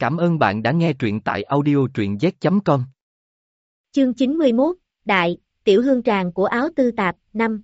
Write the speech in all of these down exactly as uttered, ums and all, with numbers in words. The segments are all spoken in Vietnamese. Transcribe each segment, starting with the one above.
Cảm ơn bạn đã nghe truyện tại audio truyện z chấm com. Chương chín mươi mốt, Đại, tiểu hương tràng của áo tư tạp, năm.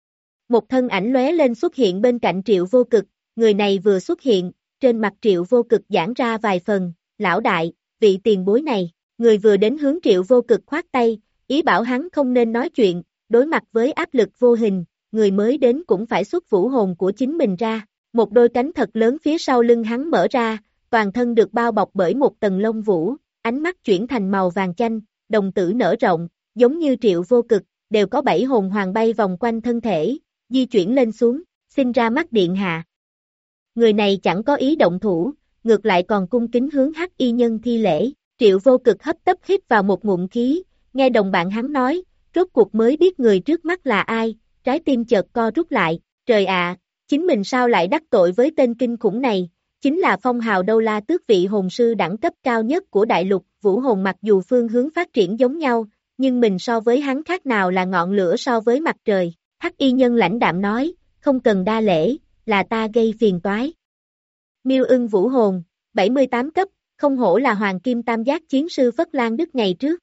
Một thân ảnh lóe lên xuất hiện bên cạnh Triệu Vô Cực, người này vừa xuất hiện, trên mặt Triệu Vô Cực giãn ra vài phần, lão đại, vị tiền bối này, người vừa đến hướng Triệu Vô Cực khoát tay, ý bảo hắn không nên nói chuyện, đối mặt với áp lực vô hình, người mới đến cũng phải xuất vũ hồn của chính mình ra, một đôi cánh thật lớn phía sau lưng hắn mở ra, toàn thân được bao bọc bởi một tầng lông vũ, ánh mắt chuyển thành màu vàng chanh, đồng tử nở rộng, giống như Triệu Vô Cực, đều có bảy hồn hoàng bay vòng quanh thân thể, di chuyển lên xuống, sinh ra mắt điện hạ. Người này chẳng có ý động thủ, ngược lại còn cung kính hướng Hắc Y Nhân thi lễ, Triệu Vô Cực hấp tấp hít vào một ngụm khí, nghe đồng bạn hắn nói, rốt cuộc mới biết người trước mắt là ai, trái tim chợt co rút lại, trời ạ, chính mình sao lại đắc tội với tên kinh khủng này, chính là phong hào Đâu La Tước vị hồn sư đẳng cấp cao nhất của đại lục, vũ hồn mặc dù phương hướng phát triển giống nhau, nhưng mình so với hắn khác nào là ngọn lửa so với mặt trời. Hắc Y Nhân lãnh đạm nói, không cần đa lễ, là ta gây phiền toái. Miêu ưng vũ hồn, bảy mươi tám cấp, không hổ là hoàng kim tam giác chiến sư Phất Lan Đức ngày trước.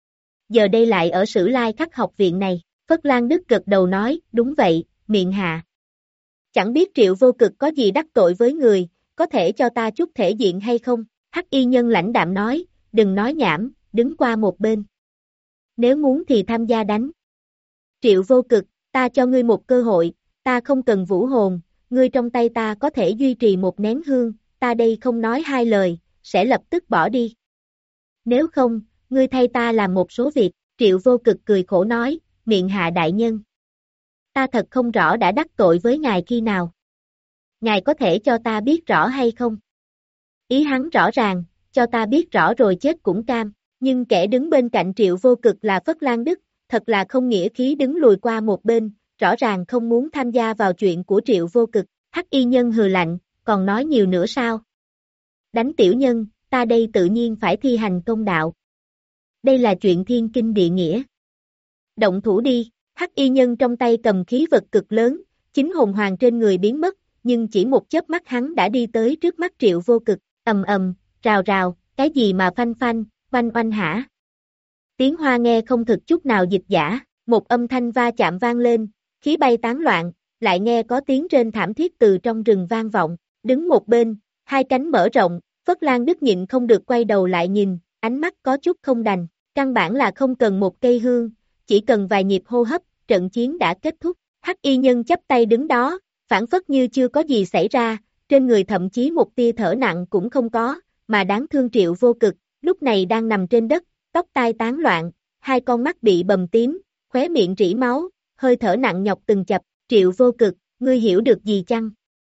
Giờ đây lại ở Sử Lai Khắc học viện này, Phất Lan Đức gật đầu nói, đúng vậy, miệng hạ. Chẳng biết Triệu Vô Cực có gì đắc tội với người, có thể cho ta chút thể diện hay không? Hắc Y Nhân lãnh đạm nói, đừng nói nhảm, đứng qua một bên. Nếu muốn thì tham gia đánh. Triệu Vô Cực, ta cho ngươi một cơ hội, ta không cần vũ hồn, ngươi trong tay ta có thể duy trì một nén hương, ta đây không nói hai lời, sẽ lập tức bỏ đi. Nếu không, ngươi thay ta làm một số việc, Triệu Vô Cực cười khổ nói, miệng hạ đại nhân. Ta thật không rõ đã đắc tội với ngài khi nào. Ngài có thể cho ta biết rõ hay không? Ý hắn rõ ràng, cho ta biết rõ rồi chết cũng cam, nhưng kẻ đứng bên cạnh Triệu Vô Cực là Phất Lan Đức, thật là không nghĩa khí đứng lùi qua một bên, rõ ràng không muốn tham gia vào chuyện của Triệu Vô Cực. Hắc Y Nhân hừ lạnh, còn nói nhiều nữa sao? Đánh tiểu nhân, ta đây tự nhiên phải thi hành công đạo. Đây là chuyện thiên kinh địa nghĩa. Động thủ đi, Hắc Y Nhân trong tay cầm khí vật cực lớn, chính hồn hoàng trên người biến mất, nhưng chỉ một chớp mắt hắn đã đi tới trước mắt Triệu Vô Cực, ầm ầm, rào rào, cái gì mà phanh phanh, oanh oanh hả? Tiếng hoa nghe không thực chút nào dịch giả, một âm thanh va chạm vang lên, khí bay tán loạn, lại nghe có tiếng rên thảm thiết từ trong rừng vang vọng, đứng một bên, hai cánh mở rộng, Phất Lan Đức nhịn không được quay đầu lại nhìn, ánh mắt có chút không đành, căn bản là không cần một cây hương, chỉ cần vài nhịp hô hấp, trận chiến đã kết thúc, Hắc Y Nhân chắp tay đứng đó, phản phất như chưa có gì xảy ra, trên người thậm chí một tia thở nặng cũng không có, mà đáng thương Triệu Vô Cực, lúc này đang nằm trên đất, tóc tai tán loạn, hai con mắt bị bầm tím, khóe miệng rỉ máu, hơi thở nặng nhọc từng chập, Triệu Vô Cực, ngươi hiểu được gì chăng?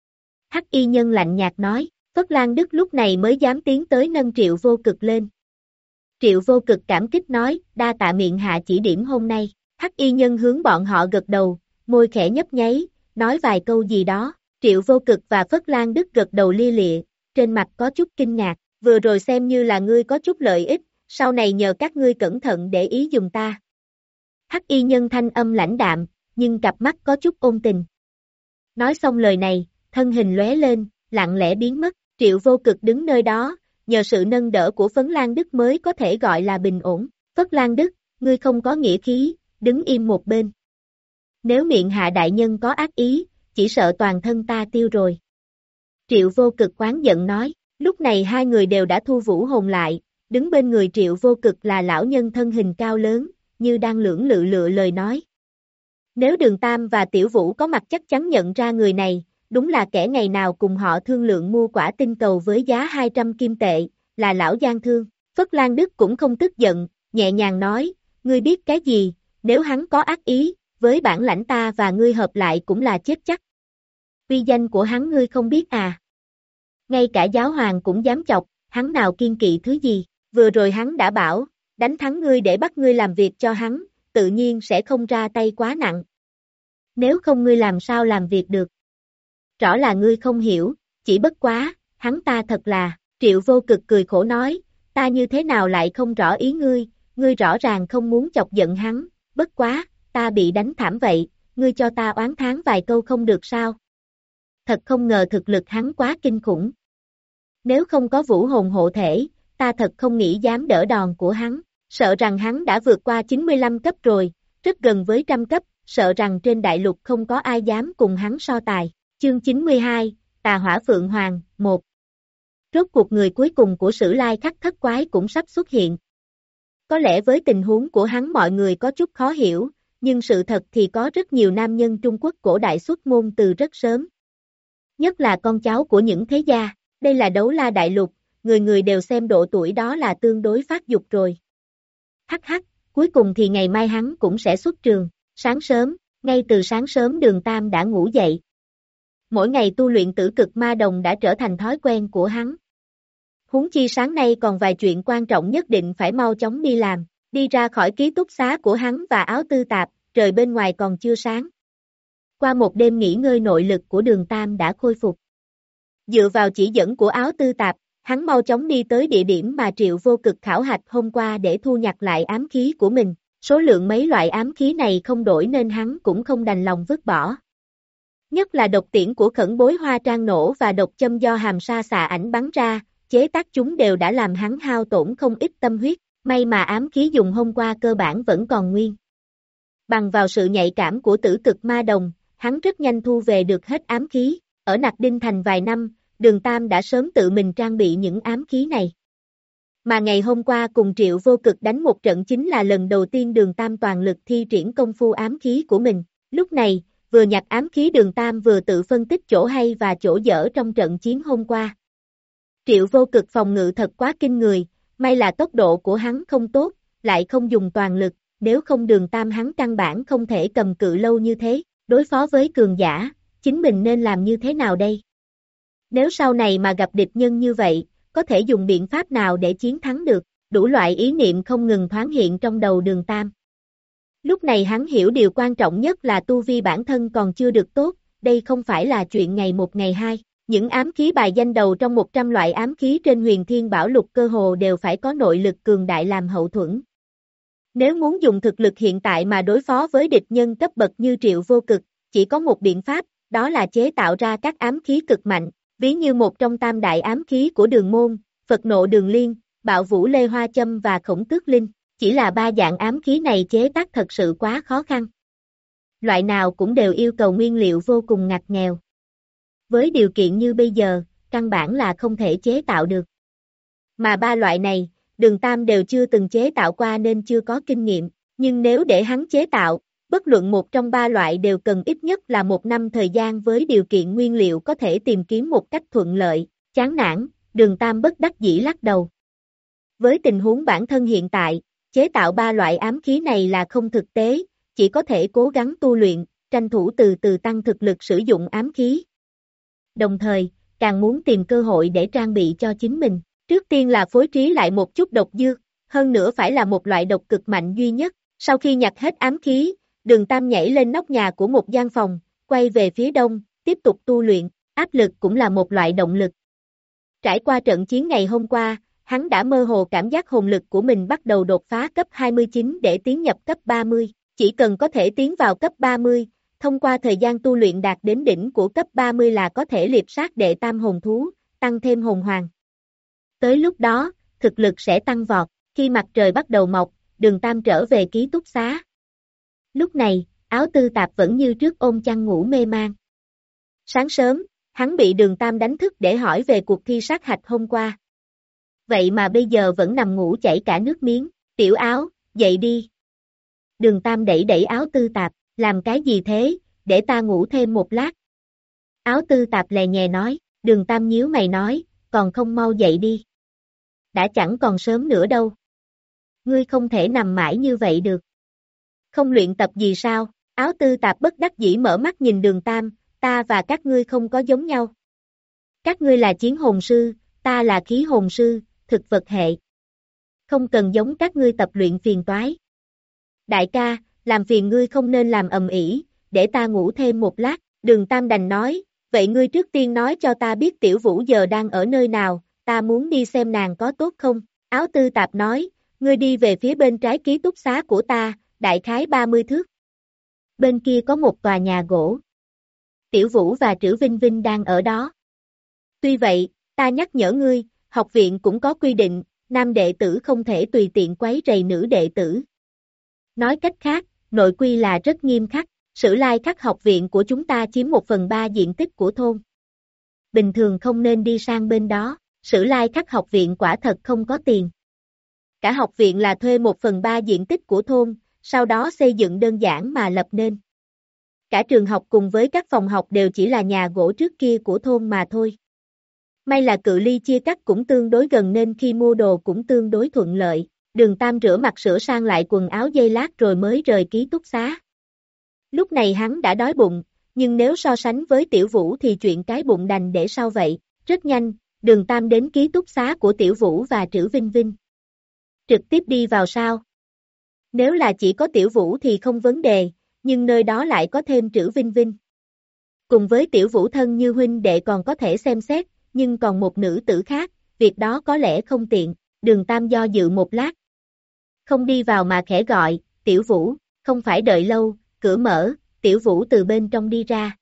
Hắc Y Nhân lạnh nhạt nói, Phất Lan Đức lúc này mới dám tiến tới nâng Triệu Vô Cực lên. Triệu Vô Cực cảm kích nói, đa tạ miệng hạ chỉ điểm hôm nay, Hắc Y Nhân hướng bọn họ gật đầu, môi khẽ nhấp nháy, nói vài câu gì đó, Triệu Vô Cực và Phất Lan Đức gật đầu lia lịa, trên mặt có chút kinh ngạc, vừa rồi xem như là ngươi có chút lợi ích, sau này nhờ các ngươi cẩn thận để ý dùng ta. Hắc Y Nhân thanh âm lãnh đạm, nhưng cặp mắt có chút ôn tình. Nói xong lời này, thân hình lóe lên, lặng lẽ biến mất, Triệu Vô Cực đứng nơi đó, nhờ sự nâng đỡ của Phấn Lan Đức mới có thể gọi là bình ổn. Phất Lan Đức, ngươi không có nghĩa khí, đứng im một bên. Nếu miệng hạ đại nhân có ác ý, chỉ sợ toàn thân ta tiêu rồi. Triệu Vô Cực oán giận nói, lúc này hai người đều đã thu vũ hồn lại, đứng bên người Triệu Vô Cực là lão nhân thân hình cao lớn, như đang lưỡng lự lựa lời nói. Nếu Đường Tam và Tiểu Vũ có mặt chắc chắn nhận ra người này, đúng là kẻ ngày nào cùng họ thương lượng mua quả tinh cầu với giá hai trăm kim tệ, là lão Giang Thương. Phất Lan Đức cũng không tức giận, nhẹ nhàng nói, ngươi biết cái gì, nếu hắn có ác ý, với bản lãnh ta và ngươi hợp lại cũng là chết chắc. Uy danh của hắn ngươi không biết à? Ngay cả giáo hoàng cũng dám chọc, hắn nào kiên kỵ thứ gì, vừa rồi hắn đã bảo, đánh thắng ngươi để bắt ngươi làm việc cho hắn, tự nhiên sẽ không ra tay quá nặng. Nếu không ngươi làm sao làm việc được? Rõ là ngươi không hiểu, chỉ bất quá, hắn ta thật là, Triệu Vô Cực cười khổ nói, ta như thế nào lại không rõ ý ngươi, ngươi rõ ràng không muốn chọc giận hắn, bất quá, ta bị đánh thảm vậy, ngươi cho ta oán thán vài câu không được sao? Thật không ngờ thực lực hắn quá kinh khủng. Nếu không có vũ hồn hộ thể, ta thật không nghĩ dám đỡ đòn của hắn, sợ rằng hắn đã vượt qua chín mươi lăm cấp rồi, rất gần với trăm cấp, sợ rằng trên đại lục không có ai dám cùng hắn so tài. Chương chín mươi hai, Tà Hỏa Phượng Hoàng, một. Rốt cuộc người cuối cùng của Sử Lai Khắc thất quái cũng sắp xuất hiện. Có lẽ với tình huống của hắn mọi người có chút khó hiểu, nhưng sự thật thì có rất nhiều nam nhân Trung Quốc cổ đại xuất môn từ rất sớm. Nhất là con cháu của những thế gia, đây là đấu la đại lục, người người đều xem độ tuổi đó là tương đối phát dục rồi. Hắc hắc, cuối cùng thì ngày mai hắn cũng sẽ xuất trường, sáng sớm, ngay từ sáng sớm Đường Tam đã ngủ dậy. Mỗi ngày tu luyện tử cực ma đồng đã trở thành thói quen của hắn. Huống chi sáng nay còn vài chuyện quan trọng nhất định phải mau chóng đi làm, đi ra khỏi ký túc xá của hắn và áo tư tạp, trời bên ngoài còn chưa sáng. Qua một đêm nghỉ ngơi nội lực của Đường Tam đã khôi phục. Dựa vào chỉ dẫn của áo tư tạp, hắn mau chóng đi tới địa điểm mà Triệu Vô Cực khảo hạch hôm qua để thu nhặt lại ám khí của mình. Số lượng mấy loại ám khí này không đổi nên hắn cũng không đành lòng vứt bỏ. Nhất là độc tiễn của Khẩn Bối Hoa Trang nổ và độc châm do Hàm Sa xạ ảnh bắn ra, chế tác chúng đều đã làm hắn hao tổn không ít tâm huyết, may mà ám khí dùng hôm qua cơ bản vẫn còn nguyên. Bằng vào sự nhạy cảm của tử cực ma đồng, hắn rất nhanh thu về được hết ám khí, ở Nặc Đinh Thành vài năm, Đường Tam đã sớm tự mình trang bị những ám khí này. Mà ngày hôm qua cùng Triệu Vô Cực đánh một trận chính là lần đầu tiên Đường Tam toàn lực thi triển công phu ám khí của mình, lúc này, vừa nhặt ám khí Đường Tam vừa tự phân tích chỗ hay và chỗ dở trong trận chiến hôm qua. Triệu Vô Cực phòng ngự thật quá kinh người, may là tốc độ của hắn không tốt, lại không dùng toàn lực, nếu không Đường Tam hắn căn bản không thể cầm cự lâu như thế, đối phó với cường giả, chính mình nên làm như thế nào đây? Nếu sau này mà gặp địch nhân như vậy, có thể dùng biện pháp nào để chiến thắng được, đủ loại ý niệm không ngừng thoáng hiện trong đầu Đường Tam. Lúc này hắn hiểu điều quan trọng nhất là tu vi bản thân còn chưa được tốt, đây không phải là chuyện ngày một ngày hai. Những ám khí bài danh đầu trong một trăm loại ám khí trên Huyền Thiên Bảo Lục cơ hồ đều phải có nội lực cường đại làm hậu thuẫn. Nếu muốn dùng thực lực hiện tại mà đối phó với địch nhân cấp bậc như Triệu Vô Cực, chỉ có một biện pháp, đó là chế tạo ra các ám khí cực mạnh, ví như một trong tam đại ám khí của Đường Môn, Phật Nộ Đường Liên, Bạo Vũ Lê Hoa Châm và Khổng Tước Linh, chỉ là ba dạng ám khí này chế tác thật sự quá khó khăn. Loại nào cũng đều yêu cầu nguyên liệu vô cùng ngặt nghèo. Với điều kiện như bây giờ, căn bản là không thể chế tạo được. Mà ba loại này, Đường Tam đều chưa từng chế tạo qua nên chưa có kinh nghiệm, nhưng nếu để hắn chế tạo, bất luận một trong ba loại đều cần ít nhất là một năm thời gian với điều kiện nguyên liệu có thể tìm kiếm một cách thuận lợi, chán nản, Đường Tam bất đắc dĩ lắc đầu. Với tình huống bản thân hiện tại, chế tạo ba loại ám khí này là không thực tế, chỉ có thể cố gắng tu luyện, tranh thủ từ từ tăng thực lực sử dụng ám khí. Đồng thời, càng muốn tìm cơ hội để trang bị cho chính mình, trước tiên là phối trí lại một chút độc dược, hơn nữa phải là một loại độc cực mạnh duy nhất. Sau khi nhặt hết ám khí, Đường Tam nhảy lên nóc nhà của một gian phòng, quay về phía đông, tiếp tục tu luyện, áp lực cũng là một loại động lực. Trải qua trận chiến ngày hôm qua, hắn đã mơ hồ cảm giác hồn lực của mình bắt đầu đột phá cấp hai mươi chín để tiến nhập cấp ba mươi, chỉ cần có thể tiến vào cấp ba mươi, thông qua thời gian tu luyện đạt đến đỉnh của cấp ba mươi là có thể liệp sát đệ tam hồn thú, tăng thêm hồn hoàng. Tới lúc đó, thực lực sẽ tăng vọt, khi mặt trời bắt đầu mọc, Đường Tam trở về ký túc xá. Lúc này, áo tư tạp vẫn như trước ôm chăn ngủ mê man. Sáng sớm, hắn bị Đường Tam đánh thức để hỏi về cuộc thi sát hạch hôm qua. Vậy mà bây giờ vẫn nằm ngủ chảy cả nước miếng, tiểu áo, dậy đi. Đường Tam đẩy đẩy áo tư tạp, làm cái gì thế, để ta ngủ thêm một lát. Áo tư tạp lè nhè nói, Đường Tam nhíu mày nói, còn không mau dậy đi. Đã chẳng còn sớm nữa đâu. Ngươi không thể nằm mãi như vậy được. Không luyện tập gì sao? Áo tư tạp bất đắc dĩ mở mắt nhìn Đường Tam, ta và các ngươi không có giống nhau. Các ngươi là chiến hồn sư, ta là khí hồn sư, thực vật hệ. Không cần giống các ngươi tập luyện phiền toái. Đại ca, làm phiền ngươi không nên làm ầm ĩ, để ta ngủ thêm một lát. Đường Tam đành nói, vậy ngươi trước tiên nói cho ta biết Tiểu Vũ giờ đang ở nơi nào, ta muốn đi xem nàng có tốt không? Áo tư tạp nói, ngươi đi về phía bên trái ký túc xá của ta, đại khái ba mươi thước. Bên kia có một tòa nhà gỗ. Tiểu Vũ và Trữ Vinh Vinh đang ở đó. Tuy vậy, Ta nhắc nhở ngươi, học viện cũng có quy định, nam đệ tử không thể tùy tiện quấy rầy nữ đệ tử. Nói cách khác, nội quy là rất nghiêm khắc, Sử Lai Khắc học viện của chúng ta chiếm một phần ba diện tích của thôn. Bình thường không nên đi sang bên đó, Sử Lai Khắc học viện quả thật không có tiền. Cả học viện là thuê một phần ba diện tích của thôn, sau đó xây dựng đơn giản mà lập nên. Cả trường học cùng với các phòng học đều chỉ là nhà gỗ trước kia của thôn mà thôi. May là cự ly chia cắt cũng tương đối gần nên khi mua đồ cũng tương đối thuận lợi. Đường Tam rửa mặt sửa sang lại quần áo giây lát rồi mới rời ký túc xá. Lúc này hắn đã đói bụng, nhưng nếu so sánh với Tiểu Vũ thì chuyện cái bụng đành để sau vậy. Rất nhanh, Đường Tam đến ký túc xá của Tiểu Vũ và Trữ Vinh Vinh. Trực tiếp đi vào sao? Nếu là chỉ có Tiểu Vũ thì không vấn đề, nhưng nơi đó lại có thêm Trữ Vinh Vinh. Cùng với Tiểu Vũ thân như huynh đệ còn có thể xem xét, nhưng còn một nữ tử khác, việc đó có lẽ không tiện. Đường Tam do dự một lát. Không đi vào mà khẽ gọi, Tiểu Vũ, không phải đợi lâu, cửa mở, Tiểu Vũ từ bên trong đi ra.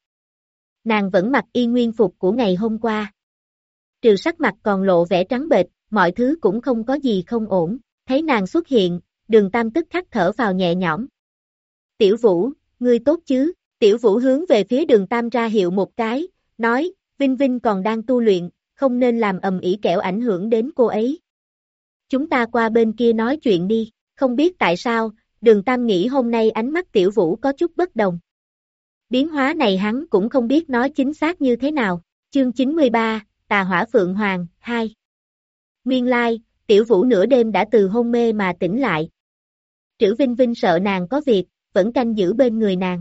Nàng vẫn mặc y nguyên phục của ngày hôm qua. Trừ sắc mặt còn lộ vẻ trắng bệch, mọi thứ cũng không có gì không ổn. Thấy nàng xuất hiện, Đường Tam tức khắc thở vào nhẹ nhõm. Tiểu Vũ, ngươi tốt chứ? Tiểu Vũ hướng về phía Đường Tam ra hiệu một cái, nói, Vinh Vinh còn đang tu luyện, không nên làm ầm ĩ kẻo ảnh hưởng đến cô ấy. Chúng ta qua bên kia nói chuyện đi, không biết tại sao, Đường Tam nghĩ hôm nay ánh mắt Tiểu Vũ có chút bất đồng. Biến hóa này hắn cũng không biết nói chính xác như thế nào. Chương chín mươi ba, Tà Hỏa Phượng Hoàng, hai. Nguyên lai, Tiểu Vũ nửa đêm đã từ hôn mê mà tỉnh lại. Trữ Vinh Vinh sợ nàng có việc, vẫn canh giữ bên người nàng.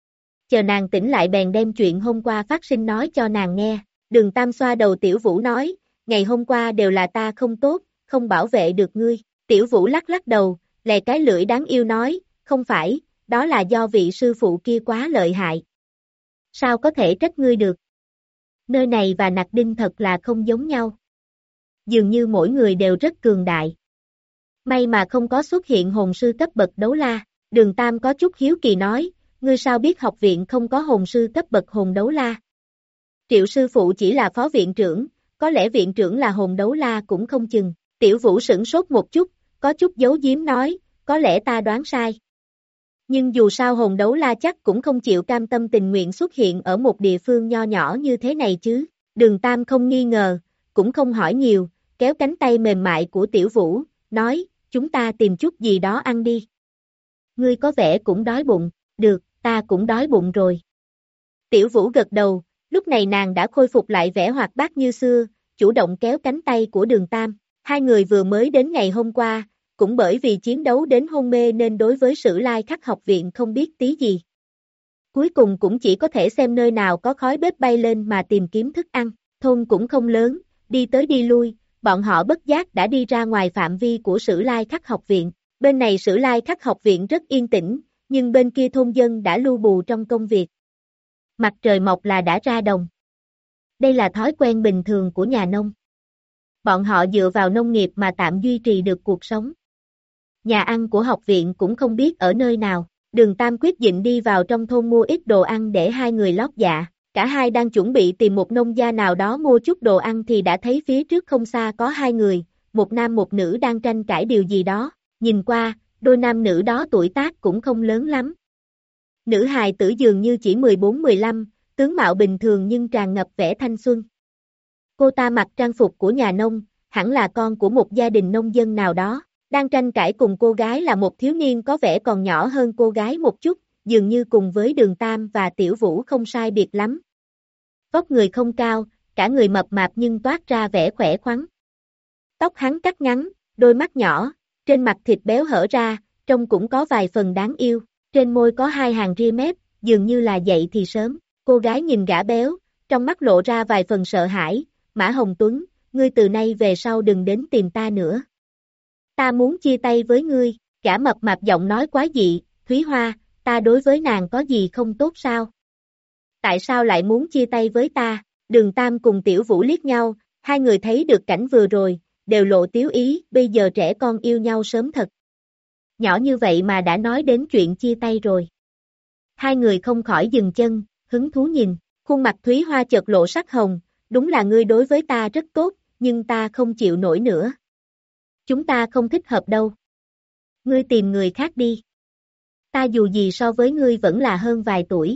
Chờ nàng tỉnh lại bèn đem chuyện hôm qua phát sinh nói cho nàng nghe. Đường Tam xoa đầu Tiểu Vũ nói, ngày hôm qua đều là ta không tốt, không bảo vệ được ngươi. Tiểu Vũ lắc lắc đầu, lè cái lưỡi đáng yêu nói, không phải, đó là do vị sư phụ kia quá lợi hại. Sao có thể trách ngươi được? Nơi này và Nặc Đinh thật là không giống nhau. Dường như mỗi người đều rất cường đại. May mà không có xuất hiện hồn sư cấp bậc đấu la. Đường Tam có chút hiếu kỳ nói, ngươi sao biết học viện không có hồn sư cấp bậc hồn đấu la? Triệu sư phụ chỉ là phó viện trưởng, có lẽ viện trưởng là hồn đấu la cũng không chừng. Tiểu Vũ sửng sốt một chút, có chút giấu giếm nói, có lẽ ta đoán sai. Nhưng dù sao hồn đấu la chắc cũng không chịu cam tâm tình nguyện xuất hiện ở một địa phương nho nhỏ như thế này chứ. Đường Tam không nghi ngờ, cũng không hỏi nhiều, kéo cánh tay mềm mại của Tiểu Vũ, nói, chúng ta tìm chút gì đó ăn đi. Ngươi có vẻ cũng đói bụng, được, ta cũng đói bụng rồi. Tiểu Vũ gật đầu, lúc này nàng đã khôi phục lại vẻ hoạt bát như xưa, chủ động kéo cánh tay của Đường Tam. Hai người vừa mới đến ngày hôm qua, cũng bởi vì chiến đấu đến hôn mê nên đối với Sử Lai Khắc học viện không biết tí gì. Cuối cùng cũng chỉ có thể xem nơi nào có khói bếp bay lên mà tìm kiếm thức ăn. Thôn cũng không lớn, đi tới đi lui, bọn họ bất giác đã đi ra ngoài phạm vi của Sử Lai Khắc học viện. Bên này Sử Lai Khắc học viện rất yên tĩnh, nhưng bên kia thôn dân đã lu bù trong công việc. Mặt trời mọc là đã ra đồng. Đây là thói quen bình thường của nhà nông. Bọn họ dựa vào nông nghiệp mà tạm duy trì được cuộc sống. Nhà ăn của học viện cũng không biết ở nơi nào. Đường Tam quyết định đi vào trong thôn mua ít đồ ăn để hai người lót dạ. Cả hai đang chuẩn bị tìm một nông gia nào đó mua chút đồ ăn thì đã thấy phía trước không xa có hai người, một nam một nữ đang tranh cãi điều gì đó. Nhìn qua, đôi nam nữ đó tuổi tác cũng không lớn lắm. Nữ hài tử dường như chỉ mười bốn mười lăm, tướng mạo bình thường nhưng tràn ngập vẻ thanh xuân. Cô ta mặc trang phục của nhà nông, hẳn là con của một gia đình nông dân nào đó. Đang tranh cãi cùng cô gái là một thiếu niên có vẻ còn nhỏ hơn cô gái một chút, dường như cùng với Đường Tam và Tiểu Vũ không sai biệt lắm. Vóc người không cao, cả người mập mạp nhưng toát ra vẻ khỏe khoắn. Tóc hắn cắt ngắn, đôi mắt nhỏ, trên mặt thịt béo hở ra, trông cũng có vài phần đáng yêu. Trên môi có hai hàng ria mép, dường như là dậy thì sớm. Cô gái nhìn gã béo, trong mắt lộ ra vài phần sợ hãi. Mã Hồng Tuấn, ngươi từ nay về sau đừng đến tìm ta nữa. Ta muốn chia tay với ngươi. Gã mập mạp giọng nói quá dị, Thúy Hoa, ta đối với nàng có gì không tốt sao? Tại sao lại muốn chia tay với ta? Đường Tam cùng Tiểu Vũ liếc nhau, hai người thấy được cảnh vừa rồi, đều lộ tiếu ý, bây giờ trẻ con yêu nhau sớm thật. Nhỏ như vậy mà đã nói đến chuyện chia tay rồi. Hai người không khỏi dừng chân, hứng thú nhìn, khuôn mặt Thúy Hoa chợt lộ sắc hồng, đúng là ngươi đối với ta rất tốt, nhưng ta không chịu nổi nữa. Chúng ta không thích hợp đâu. Ngươi tìm người khác đi. Ta dù gì so với ngươi vẫn là hơn vài tuổi.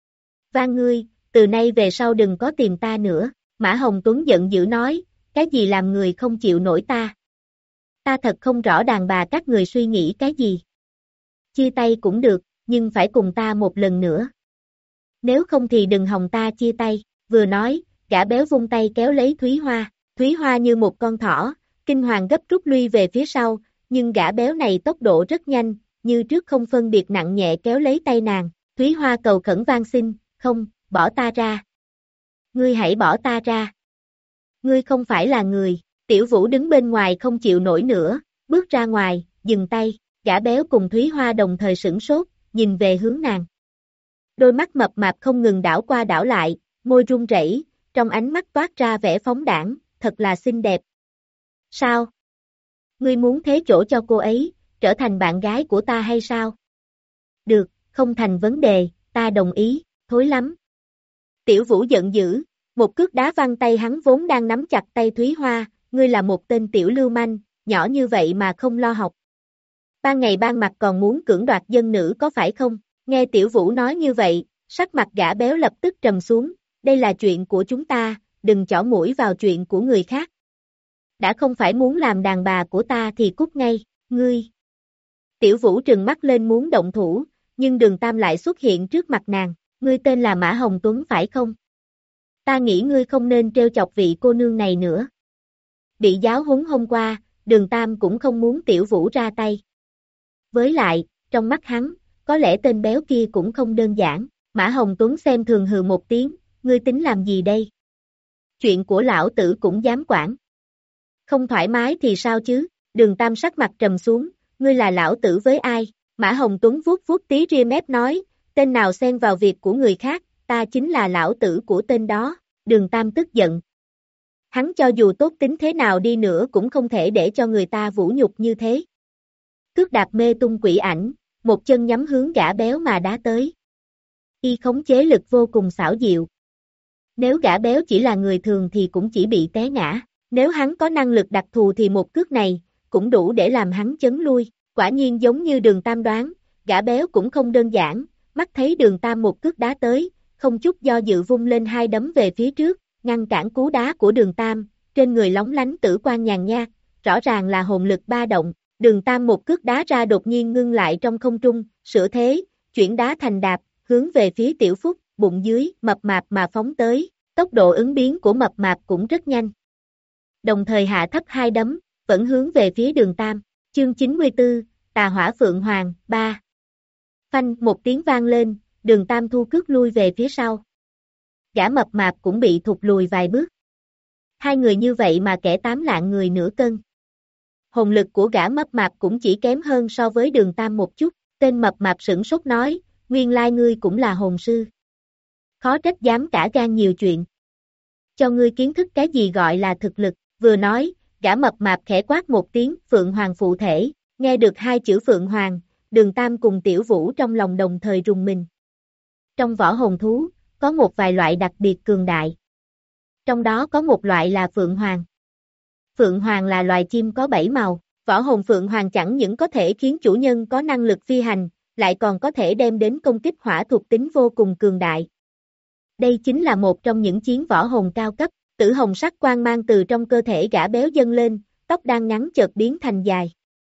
Van ngươi, từ nay về sau đừng có tìm ta nữa. Mã Hồng Tuấn giận dữ nói, cái gì làm người không chịu nổi ta? Ta thật không rõ đàn bà các người suy nghĩ cái gì. Chia tay cũng được, nhưng phải cùng ta một lần nữa. Nếu không thì đừng hòng ta chia tay. Vừa nói, gã béo vung tay kéo lấy Thúy Hoa. Thúy Hoa như một con thỏ, kinh hoàng gấp rút lui về phía sau, nhưng gã béo này tốc độ rất nhanh, như trước không phân biệt nặng nhẹ kéo lấy tay nàng. Thúy Hoa cầu khẩn van xin, không, bỏ ta ra. Ngươi hãy bỏ ta ra. Ngươi không phải là người. Tiểu Vũ đứng bên ngoài không chịu nổi nữa, bước ra ngoài, dừng tay. Gã béo cùng Thúy Hoa đồng thời sửng sốt, nhìn về hướng nàng. Đôi mắt mập mạp không ngừng đảo qua đảo lại, môi run rẩy, trong ánh mắt toát ra vẻ phóng đãng, thật là xinh đẹp. Sao? Ngươi muốn thế chỗ cho cô ấy, trở thành bạn gái của ta hay sao? Được, không thành vấn đề, ta đồng ý, thối lắm. Tiểu Vũ giận dữ, một cước đá văng tay hắn vốn đang nắm chặt tay Thúy Hoa, ngươi là một tên tiểu lưu manh, nhỏ như vậy mà không lo học. Ban ngày ban mặt còn muốn cưỡng đoạt dân nữ có phải không? Nghe Tiểu Vũ nói như vậy, sắc mặt gã béo lập tức trầm xuống, đây là chuyện của chúng ta, đừng chỏ mũi vào chuyện của người khác. Đã không phải muốn làm đàn bà của ta thì cút ngay, ngươi. Tiểu Vũ trừng mắt lên muốn động thủ, nhưng Đường Tam lại xuất hiện trước mặt nàng, ngươi tên là Mã Hồng Tuấn phải không? Ta nghĩ ngươi không nên trêu chọc vị cô nương này nữa. Bị giáo huấn hôm qua, Đường Tam cũng không muốn Tiểu Vũ ra tay. Với lại, trong mắt hắn, có lẽ tên béo kia cũng không đơn giản. Mã Hồng Tuấn xem thường hừ một tiếng, ngươi tính làm gì đây? Chuyện của lão tử cũng dám quản. Không thoải mái thì sao chứ? Đường Tam sắc mặt trầm xuống, ngươi là lão tử với ai? Mã Hồng Tuấn vuốt vuốt tí ria mép nói, tên nào xen vào việc của người khác, ta chính là lão tử của tên đó. Đường Tam tức giận. Hắn cho dù tốt tính thế nào đi nữa cũng không thể để cho người ta vũ nhục như thế. Cước đạp mê tung quỷ ảnh, một chân nhắm hướng gã béo mà đá tới. Y khống chế lực vô cùng xảo diệu. Nếu gã béo chỉ là người thường thì cũng chỉ bị té ngã. Nếu hắn có năng lực đặc thù thì một cước này cũng đủ để làm hắn chấn lui. Quả nhiên giống như Đường Tam đoán, gã béo cũng không đơn giản, mắt thấy Đường Tam một cước đá tới, không chút do dự vung lên hai đấm về phía trước, ngăn cản cú đá của Đường Tam, trên người lóng lánh tử quang nhàn nhạt, rõ ràng là hồn lực ba động. Đường Tam một cước đá ra đột nhiên ngưng lại trong không trung, sửa thế, chuyển đá thành đạp, hướng về phía Tiểu Phúc, bụng dưới, mập mạp mà phóng tới, tốc độ ứng biến của mập mạp cũng rất nhanh. Đồng thời hạ thấp hai đấm, vẫn hướng về phía Đường Tam. Chương chín mươi tư, Tà Hỏa Phượng Hoàng, ba. Phanh, một tiếng vang lên, Đường Tam thu cước lui về phía sau. Gã mập mạp cũng bị thụt lùi vài bước. Hai người như vậy mà kẻ tám lạng người nửa cân. Hồn lực của gã mập mạp cũng chỉ kém hơn so với Đường Tam một chút. Tên mập mạp sửng sốt nói, nguyên lai ngươi cũng là hồn sư. Khó trách dám cả gan nhiều chuyện. Cho ngươi kiến thức cái gì gọi là thực lực. Vừa nói, gã mập mạp khẽ quát một tiếng, Phượng Hoàng phụ thể. Nghe được hai chữ Phượng Hoàng, Đường Tam cùng Tiểu Vũ trong lòng đồng thời rùng mình. Trong võ hồn thú, có một vài loại đặc biệt cường đại. Trong đó có một loại là Phượng Hoàng. Phượng Hoàng là loài chim có bảy màu. Võ hồn Phượng Hoàng chẳng những có thể khiến chủ nhân có năng lực phi hành, lại còn có thể đem đến công kích hỏa thuộc tính vô cùng cường đại. Đây chính là một trong những chiến võ hồn cao cấp. Tử hồng sắc quang mang từ trong cơ thể gã béo dâng lên, tóc đang ngắn chợt biến thành dài.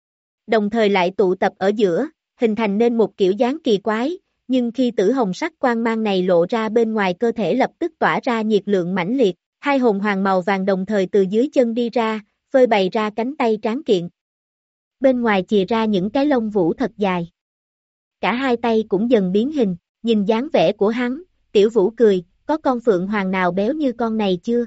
Đồng thời lại tụ tập ở giữa, hình thành nên một kiểu dáng kỳ quái, nhưng khi tử hồng sắc quang mang này lộ ra bên ngoài cơ thể lập tức tỏa ra nhiệt lượng mãnh liệt, hai hồn hoàng màu vàng đồng thời từ dưới chân đi ra, phơi bày ra cánh tay tráng kiện. Bên ngoài chìa ra những cái lông vũ thật dài. Cả hai tay cũng dần biến hình, nhìn dáng vẻ của hắn, Tiểu Vũ cười, có con phượng hoàng nào béo như con này chưa?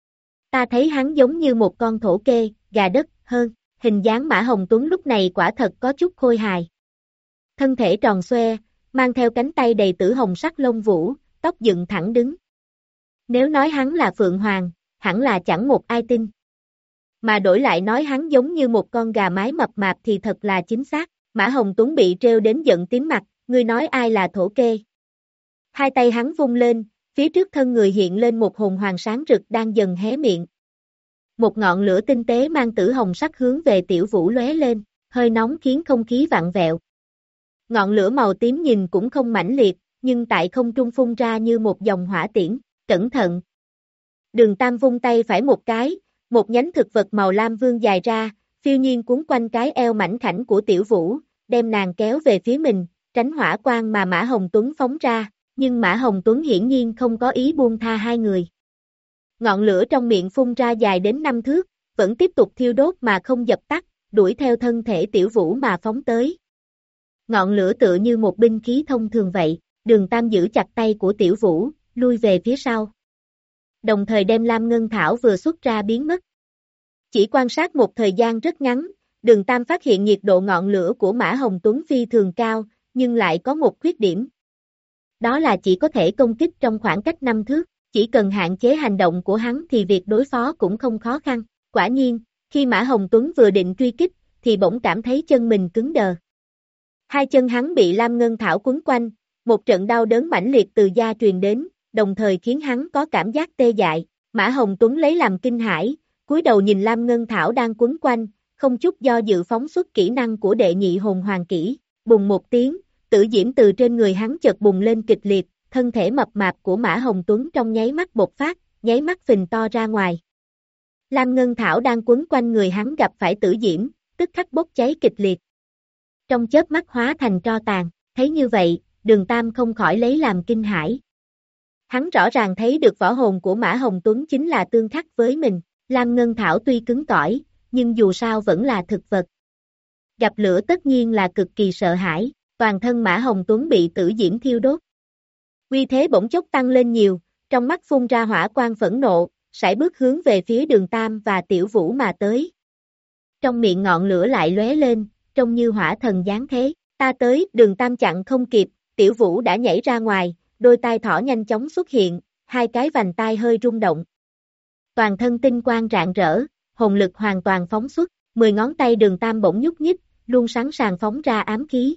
Ta thấy hắn giống như một con thổ kê, gà đất, hơn, hình dáng Mã Hồng Tuấn lúc này quả thật có chút khôi hài. Thân thể tròn xoe, mang theo cánh tay đầy tử hồng sắc lông vũ, tóc dựng thẳng đứng. Nếu nói hắn là phượng hoàng, hẳn là chẳng một ai tin. Mà đổi lại nói hắn giống như một con gà mái mập mạp thì thật là chính xác. Mã Hồng Tuấn bị trêu đến giận tím mặt, ngươi nói ai là thổ kê? Hai tay hắn vung lên, Phía trước thân người hiện lên một hồn hoàng sáng rực đang dần hé miệng. Một ngọn lửa tinh tế mang tử hồng sắc hướng về Tiểu Vũ lóe lên, hơi nóng khiến không khí vặn vẹo. Ngọn lửa màu tím nhìn cũng không mãnh liệt, nhưng tại không trung phun ra như một dòng hỏa tiễn, cẩn thận. Đường Tam vung tay phải một cái, một nhánh thực vật màu lam vươn dài ra, phiêu nhiên cuốn quanh cái eo mảnh khảnh của Tiểu Vũ, đem nàng kéo về phía mình, tránh hỏa quang mà Mã Hồng Tuấn phóng ra, nhưng Mã Hồng Tuấn hiển nhiên không có ý buông tha hai người. Ngọn lửa trong miệng phun ra dài đến năm thước, vẫn tiếp tục thiêu đốt mà không dập tắt, đuổi theo thân thể Tiểu Vũ mà phóng tới. Ngọn lửa tựa như một binh khí thông thường vậy, Đường Tam giữ chặt tay của Tiểu Vũ, lui về phía sau. Đồng thời đem Lam Ngân Thảo vừa xuất ra biến mất. Chỉ quan sát một thời gian rất ngắn, Đường Tam phát hiện nhiệt độ ngọn lửa của Mã Hồng Tuấn phi thường cao, nhưng lại có một khuyết điểm. Đó là chỉ có thể công kích trong khoảng cách năm thước, chỉ cần hạn chế hành động của hắn thì việc đối phó cũng không khó khăn. Quả nhiên, khi Mã Hồng Tuấn vừa định truy kích, thì bỗng cảm thấy chân mình cứng đờ. Hai chân hắn bị Lam Ngân Thảo quấn quanh, một trận đau đớn mãnh liệt từ da truyền đến, đồng thời khiến hắn có cảm giác tê dại. Mã Hồng Tuấn lấy làm kinh hãi, cúi đầu nhìn Lam Ngân Thảo đang quấn quanh, không chút do dự phóng xuất kỹ năng của đệ nhị hồn hoàng kỹ, bùng một tiếng, tử diễm từ trên người hắn chợt bùng lên kịch liệt, thân thể mập mạp của Mã Hồng Tuấn trong nháy mắt bộc phát, nháy mắt phình to ra ngoài. Lam Ngân Thảo đang quấn quanh người hắn gặp phải tử diễm, tức khắc bốc cháy kịch liệt. Trong chớp mắt hóa thành tro tàn, thấy như vậy, Đường Tam không khỏi lấy làm kinh hãi. Hắn rõ ràng thấy được võ hồn của Mã Hồng Tuấn chính là tương khắc với mình, Lam Ngân Thảo tuy cứng cỏi, nhưng dù sao vẫn là thực vật. Gặp lửa tất nhiên là cực kỳ sợ hãi, toàn thân Mã Hồng Tuấn bị tử diễm thiêu đốt. Uy thế bỗng chốc tăng lên nhiều, trong mắt phun ra hỏa quang phẫn nộ, sải bước hướng về phía Đường Tam và Tiểu Vũ mà tới. Trong miệng ngọn lửa lại lóe lên, trông như hỏa thần giáng thế, ta tới, Đường Tam chặn không kịp, Tiểu Vũ đã nhảy ra ngoài, đôi tai thỏ nhanh chóng xuất hiện, hai cái vành tai hơi rung động. Toàn thân tinh quang rạng rỡ, hồn lực hoàn toàn phóng xuất, mười ngón tay Đường Tam bỗng nhúc nhích, luôn sẵn sàng phóng ra ám khí.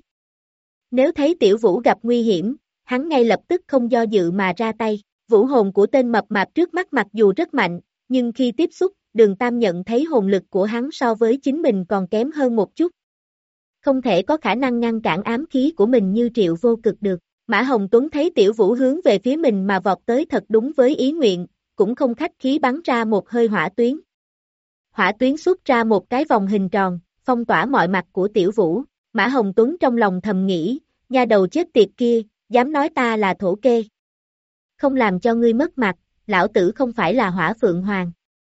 Nếu thấy Tiểu Vũ gặp nguy hiểm, hắn ngay lập tức không do dự mà ra tay. Vũ hồn của tên mập mạp trước mắt mặc dù rất mạnh, nhưng khi tiếp xúc, Đường Tam nhận thấy hồn lực của hắn so với chính mình còn kém hơn một chút. Không thể có khả năng ngăn cản ám khí của mình như Triệu Vô Cực được. Mã Hồng Tuấn thấy Tiểu Vũ hướng về phía mình mà vọt tới thật đúng với ý nguyện, cũng không khách khí bắn ra một hơi hỏa tuyến. Hỏa tuyến xuất ra một cái vòng hình tròn, phong tỏa mọi mặt của Tiểu Vũ. Mã Hồng Tuấn trong lòng thầm nghĩ, nha đầu chết tiệt kia, dám nói ta là thổ kê. Không làm cho ngươi mất mặt, lão tử không phải là Hỏa Phượng Hoàng.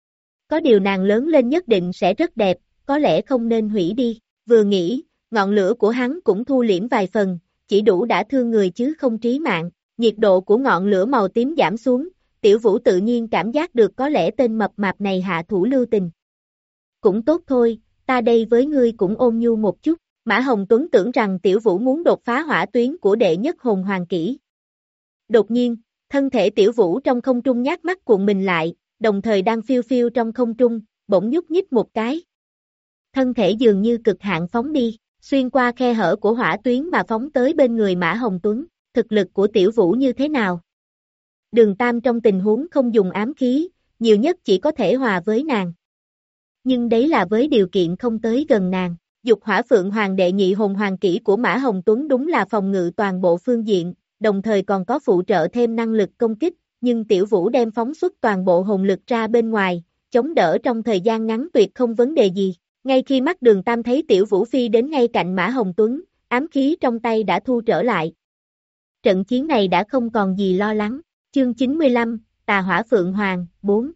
Có điều nàng lớn lên nhất định sẽ rất đẹp, có lẽ không nên hủy đi. Vừa nghĩ, ngọn lửa của hắn cũng thu liễm vài phần, chỉ đủ đã thương người chứ không trí mạng. Nhiệt độ của ngọn lửa màu tím giảm xuống, Tiểu Vũ tự nhiên cảm giác được có lẽ tên mập mạp này hạ thủ lưu tình. Cũng tốt thôi, ta đây với ngươi cũng ôn nhu một chút. Mã Hồng Tuấn tưởng rằng Tiểu Vũ muốn đột phá hỏa tuyến của đệ nhất hồn hoàng kỹ. Đột nhiên, thân thể Tiểu Vũ trong không trung nhát mắt cuộn mình lại, đồng thời đang phiêu phiêu trong không trung, bỗng nhúc nhích một cái. Thân thể dường như cực hạn phóng đi, xuyên qua khe hở của hỏa tuyến mà phóng tới bên người Mã Hồng Tuấn. Thực lực của Tiểu Vũ như thế nào? Đường Tam trong tình huống không dùng ám khí, nhiều nhất chỉ có thể hòa với nàng. Nhưng đấy là với điều kiện không tới gần nàng. Dục Hỏa Phượng Hoàng đệ nhị hồn hoàng kỹ của Mã Hồng Tuấn đúng là phòng ngự toàn bộ phương diện, đồng thời còn có phụ trợ thêm năng lực công kích, nhưng Tiểu Vũ đem phóng xuất toàn bộ hồn lực ra bên ngoài, chống đỡ trong thời gian ngắn tuyệt không vấn đề gì. Ngay khi mắt Đường Tam thấy Tiểu Vũ phi đến ngay cạnh Mã Hồng Tuấn, ám khí trong tay đã thu trở lại. Trận chiến này đã không còn gì lo lắng. Chương chín mươi lăm, Tà Hỏa Phượng Hoàng, bốn.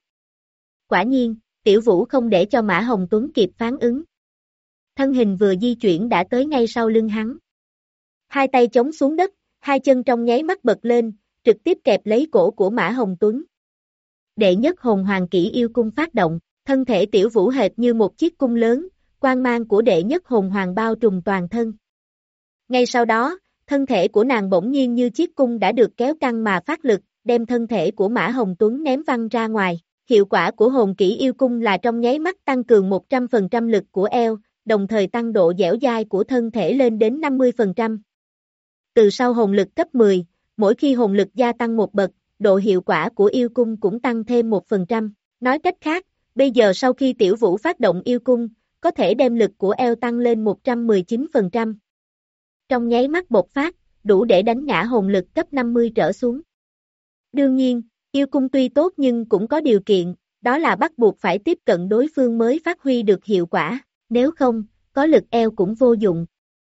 Quả nhiên, Tiểu Vũ không để cho Mã Hồng Tuấn kịp phản ứng. Thân hình vừa di chuyển đã tới ngay sau lưng hắn. Hai tay chống xuống đất, hai chân trong nháy mắt bật lên, trực tiếp kẹp lấy cổ của Mã Hồng Tuấn. Đệ nhất hồn hoàng kỹ yêu cung phát động, thân thể Tiểu Vũ hệt như một chiếc cung lớn, quang mang của đệ nhất hồn hoàng bao trùm toàn thân. Ngay sau đó, thân thể của nàng bỗng nhiên như chiếc cung đã được kéo căng mà phát lực, đem thân thể của Mã Hồng Tuấn ném văng ra ngoài. Hiệu quả của hồn kỹ yêu cung là trong nháy mắt tăng cường một trăm phần trăm lực của eo, đồng thời tăng độ dẻo dai của thân thể lên đến năm mươi phần trăm. Từ sau hồn lực cấp mười, mỗi khi hồn lực gia tăng một bậc, độ hiệu quả của yêu cung cũng tăng thêm một phần trăm. Nói cách khác, bây giờ sau khi Tiểu Vũ phát động yêu cung, có thể đem lực của eo tăng lên một trăm mười chín phần trăm. Trong nháy mắt bộc phát, đủ để đánh ngã hồn lực cấp năm mươi trở xuống. Đương nhiên, yêu cung tuy tốt nhưng cũng có điều kiện, đó là bắt buộc phải tiếp cận đối phương mới phát huy được hiệu quả, nếu không, có lực eo cũng vô dụng.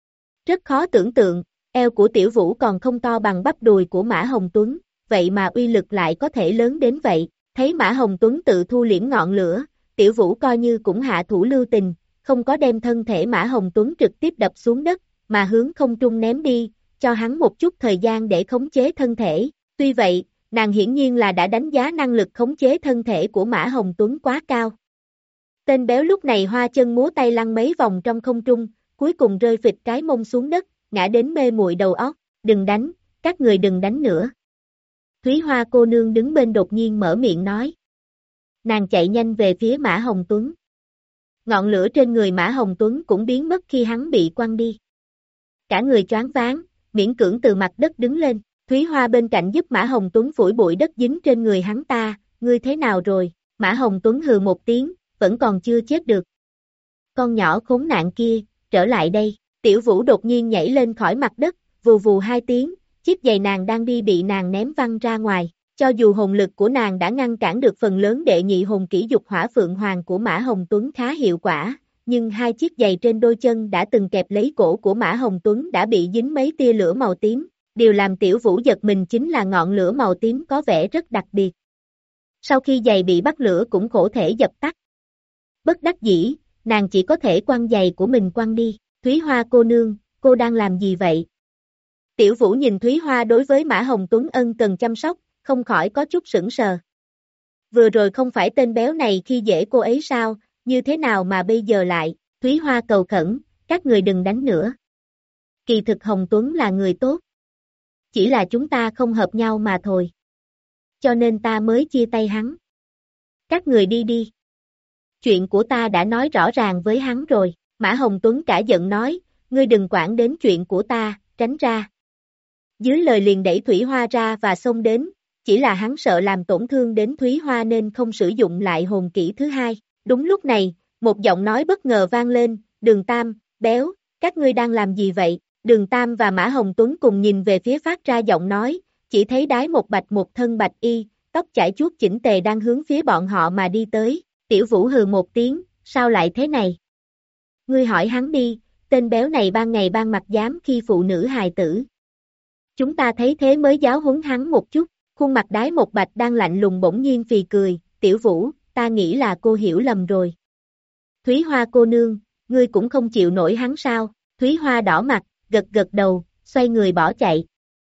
Rất khó tưởng tượng, eo của Tiểu Vũ còn không to bằng bắp đùi của Mã Hồng Tuấn, vậy mà uy lực lại có thể lớn đến vậy. Thấy Mã Hồng Tuấn tự thu liễm ngọn lửa, Tiểu Vũ coi như cũng hạ thủ lưu tình, không có đem thân thể Mã Hồng Tuấn trực tiếp đập xuống đất, mà hướng không trung ném đi, cho hắn một chút thời gian để khống chế thân thể. Tuy vậy, nàng hiển nhiên là đã đánh giá năng lực khống chế thân thể của Mã Hồng Tuấn quá cao. Tên béo lúc này hoa chân múa tay lăn mấy vòng trong không trung, cuối cùng rơi phịch cái mông xuống đất, ngã đến mê muội đầu óc. Đừng đánh, các người đừng đánh nữa. Thúy Hoa cô nương đứng bên đột nhiên mở miệng nói. Nàng chạy nhanh về phía Mã Hồng Tuấn. Ngọn lửa trên người Mã Hồng Tuấn cũng biến mất khi hắn bị quăng đi. Cả người choáng váng, miễn cưỡng từ mặt đất đứng lên. Thúy Hoa bên cạnh giúp Mã Hồng Tuấn phủi bụi đất dính trên người hắn ta. Ngươi thế nào rồi? Mã Hồng Tuấn hừ một tiếng, vẫn còn chưa chết được. Con nhỏ khốn nạn kia, trở lại đây. Tiểu Vũ đột nhiên nhảy lên khỏi mặt đất, vù vù hai tiếng, chiếc giày nàng đang đi bị nàng ném văng ra ngoài. Cho dù hồn lực của nàng đã ngăn cản được phần lớn đệ nhị hồn kỹ dục hỏa phượng hoàng của Mã Hồng Tuấn khá hiệu quả, nhưng hai chiếc giày trên đôi chân đã từng kẹp lấy cổ của Mã Hồng Tuấn đã bị dính mấy tia lửa màu tím. Điều làm Tiểu Vũ giật mình chính là ngọn lửa màu tím có vẻ rất đặc biệt. Sau khi giày bị bắt lửa cũng khổ thể dập tắt. Bất đắc dĩ, nàng chỉ có thể quăng giày của mình quăng đi. Thúy Hoa cô nương, cô đang làm gì vậy? Tiểu Vũ nhìn Thúy Hoa đối với Mã Hồng Tuấn ân cần chăm sóc, không khỏi có chút sững sờ. Vừa rồi không phải tên béo này khi dễ cô ấy sao, như thế nào mà bây giờ lại? Thúy Hoa cầu khẩn, các người đừng đánh nữa. Kỳ thực Hồng Tuấn là người tốt. Chỉ là chúng ta không hợp nhau mà thôi. Cho nên ta mới chia tay hắn. Các người đi đi. Chuyện của ta đã nói rõ ràng với hắn rồi. Mã Hồng Tuấn cả giận nói, ngươi đừng quản đến chuyện của ta, tránh ra. Dưới lời liền đẩy Thúy Hoa ra và xông đến, chỉ là hắn sợ làm tổn thương đến Thúy Hoa nên không sử dụng lại hồn kỹ thứ hai. Đúng lúc này, một giọng nói bất ngờ vang lên, Đường Tam, béo, các ngươi đang làm gì vậy? Đường Tam và Mã Hồng Tuấn cùng nhìn về phía phát ra giọng nói, chỉ thấy Đái Một Bạch một thân bạch y, tóc chải chuốt chỉnh tề đang hướng phía bọn họ mà đi tới. Tiểu Vũ hừ một tiếng, sao lại thế này? Ngươi hỏi hắn đi, tên béo này ban ngày ban mặt dám khi phụ nữ hài tử. Chúng ta thấy thế mới giáo huấn hắn một chút. Khuôn mặt Đái Một Bạch đang lạnh lùng bỗng nhiên phì cười, Tiểu Vũ, ta nghĩ là cô hiểu lầm rồi. Thúy Hoa cô nương, ngươi cũng không chịu nổi hắn sao? Thúy Hoa đỏ mặt, gật gật đầu, xoay người bỏ chạy.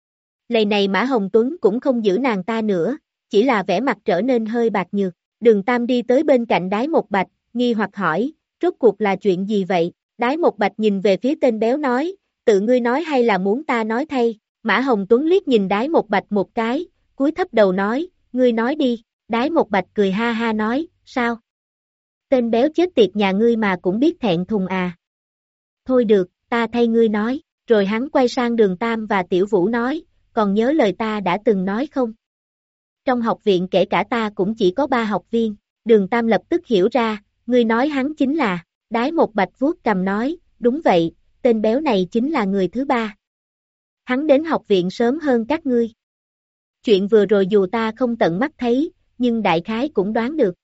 Lần này Mã Hồng Tuấn cũng không giữ nàng ta nữa, chỉ là vẻ mặt trở nên hơi bạc nhược. Đường Tam đi tới bên cạnh Đái Một Bạch, nghi hoặc hỏi, rốt cuộc là chuyện gì vậy? Đái Một Bạch nhìn về phía tên béo nói, tự ngươi nói hay là muốn ta nói thay? Mã Hồng Tuấn liếc nhìn Đái Một Bạch một cái, cúi thấp đầu nói, ngươi nói đi. Đái Một Bạch cười ha ha nói, sao? Tên béo chết tiệt nhà ngươi mà cũng biết thẹn thùng à? Thôi được, ta thay ngươi nói. Rồi hắn quay sang Đường Tam và Tiểu Vũ nói, còn nhớ lời ta đã từng nói không? Trong học viện kể cả ta cũng chỉ có ba học viên. Đường Tam lập tức hiểu ra, ngươi nói hắn chính là. Đái Một Bạch vuốt cằm nói, đúng vậy, tên béo này chính là người thứ ba. Hắn đến học viện sớm hơn các ngươi. Chuyện vừa rồi dù ta không tận mắt thấy, nhưng đại khái cũng đoán được.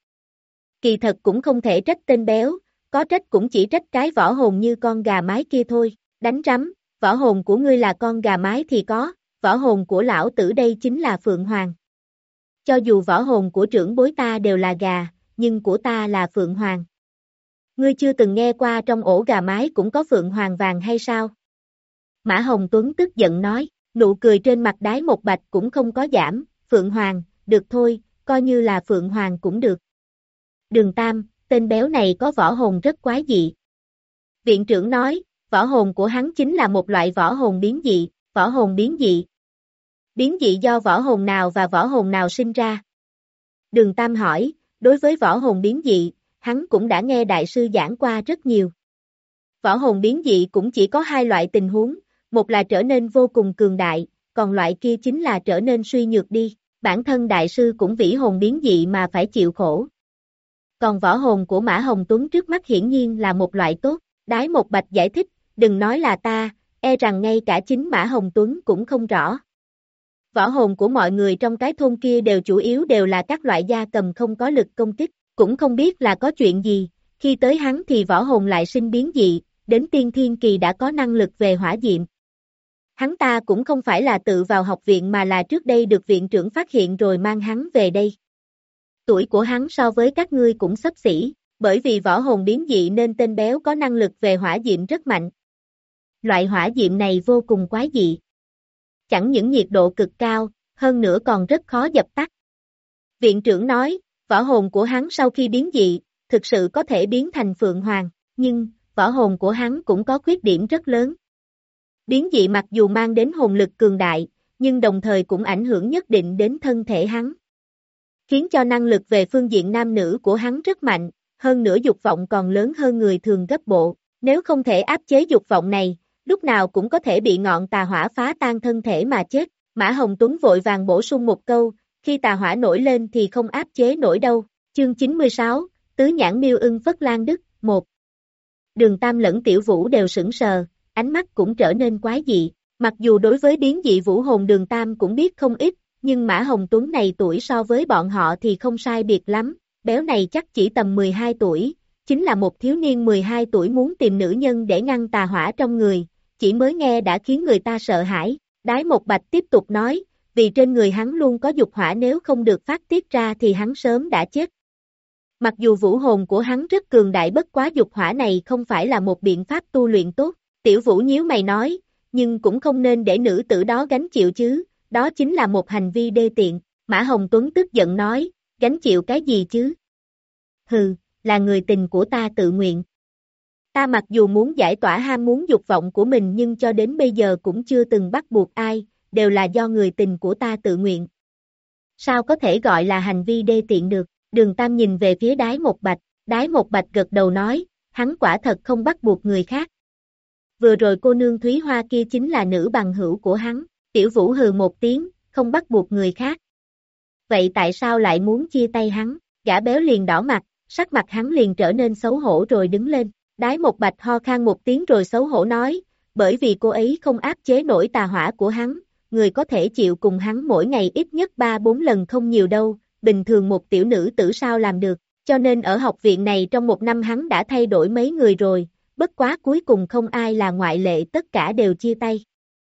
Kỳ thật cũng không thể trách tên béo, có trách cũng chỉ trách cái võ hồn như con gà mái kia thôi. Đánh rắm, võ hồn của ngươi là con gà mái thì có, võ hồn của lão tử đây chính là Phượng Hoàng. Cho dù võ hồn của trưởng bối ta đều là gà, nhưng của ta là Phượng Hoàng. Ngươi chưa từng nghe qua trong ổ gà mái cũng có Phượng Hoàng vàng hay sao? Mã Hồng Tuấn tức giận nói, nụ cười trên mặt Đái Một Bạch cũng không có giảm, Phượng Hoàng, được thôi, coi như là Phượng Hoàng cũng được. Đường Tam, tên béo này có võ hồn rất quái dị. Viện trưởng nói, võ hồn của hắn chính là một loại võ hồn biến dị, võ hồn biến dị. Biến dị do võ hồn nào và võ hồn nào sinh ra? Đường Tam hỏi, đối với võ hồn biến dị, hắn cũng đã nghe đại sư giảng qua rất nhiều. Võ hồn biến dị cũng chỉ có hai loại tình huống, một là trở nên vô cùng cường đại, còn loại kia chính là trở nên suy nhược đi. bản thân đại sư cũng vĩ hồn biến dị mà phải chịu khổ. Còn võ hồn của Mã Hồng Tuấn trước mắt hiển nhiên là một loại tốt, Đái Một Bạch giải thích, đừng nói là ta, e rằng ngay cả chính Mã Hồng Tuấn cũng không rõ. Võ hồn của mọi người trong cái thôn kia đều chủ yếu đều là các loại gia cầm không có lực công kích, cũng không biết là có chuyện gì, khi tới hắn thì võ hồn lại sinh biến dị, đến tiên thiên kỳ đã có năng lực về hỏa diệm. Hắn ta cũng không phải là tự vào học viện mà là trước đây được viện trưởng phát hiện rồi mang hắn về đây. Tuổi của hắn so với các ngươi cũng xấp xỉ, bởi vì võ hồn biến dị nên tên béo có năng lực về hỏa diệm rất mạnh. Loại hỏa diệm này vô cùng quái dị. Chẳng những nhiệt độ cực cao, hơn nữa còn rất khó dập tắt. Viện trưởng nói, võ hồn của hắn sau khi biến dị, thực sự có thể biến thành Phượng Hoàng, nhưng, võ hồn của hắn cũng có khuyết điểm rất lớn. Biến dị mặc dù mang đến hồn lực cường đại, nhưng đồng thời cũng ảnh hưởng nhất định đến thân thể hắn. Khiến cho năng lực về phương diện nam nữ của hắn rất mạnh, hơn nữa dục vọng còn lớn hơn người thường gấp bộ. Nếu không thể áp chế dục vọng này, lúc nào cũng có thể bị ngọn tà hỏa phá tan thân thể mà chết. Mã Hồng Tuấn vội vàng bổ sung một câu, khi tà hỏa nổi lên thì không áp chế nổi đâu. Chương chín mươi sáu, Tứ Nhãn Miêu Ưng Phất Lan Đức, một. Đường Tam lẫn Tiểu Vũ đều sững sờ, ánh mắt cũng trở nên quái dị. Mặc dù đối với biến dị vũ hồn Đường Tam cũng biết không ít, nhưng Mã Hồng Tuấn này tuổi so với bọn họ thì không sai biệt lắm, béo này chắc chỉ tầm mười hai tuổi, chính là một thiếu niên mười hai tuổi muốn tìm nữ nhân để ngăn tà hỏa trong người, chỉ mới nghe đã khiến người ta sợ hãi. Đái Một Bạch tiếp tục nói, vì trên người hắn luôn có dục hỏa, nếu không được phát tiết ra thì hắn sớm đã chết. Mặc dù vũ hồn của hắn rất cường đại, bất quá dục hỏa này không phải là một biện pháp tu luyện tốt. Tiểu Vũ nhíu mày nói, nhưng cũng không nên để nữ tử đó gánh chịu chứ, đó chính là một hành vi đê tiện. Mã Hồng Tuấn tức giận nói, gánh chịu cái gì chứ? Hừ, là người tình của ta tự nguyện. Ta mặc dù muốn giải tỏa ham muốn dục vọng của mình nhưng cho đến bây giờ cũng chưa từng bắt buộc ai, đều là do người tình của ta tự nguyện. Sao có thể gọi là hành vi đê tiện được? Đường Tam nhìn về phía Đái Một Bạch, Đái Một Bạch gật đầu nói, hắn quả thật không bắt buộc người khác. Vừa rồi cô nương Thúy Hoa kia chính là nữ bằng hữu của hắn. Tiểu Vũ hừ một tiếng, không bắt buộc người khác. Vậy tại sao lại muốn chia tay hắn? Gã béo liền đỏ mặt, sắc mặt hắn liền trở nên xấu hổ rồi đứng lên. Đái Một Bạch ho khan một tiếng rồi xấu hổ nói, bởi vì cô ấy không áp chế nổi tà hỏa của hắn, người có thể chịu cùng hắn mỗi ngày ít nhất ba bốn lần không nhiều đâu, bình thường một tiểu nữ tử sao làm được, cho nên ở học viện này trong một năm hắn đã thay đổi mấy người rồi, bất quá cuối cùng không ai là ngoại lệ, tất cả đều chia tay.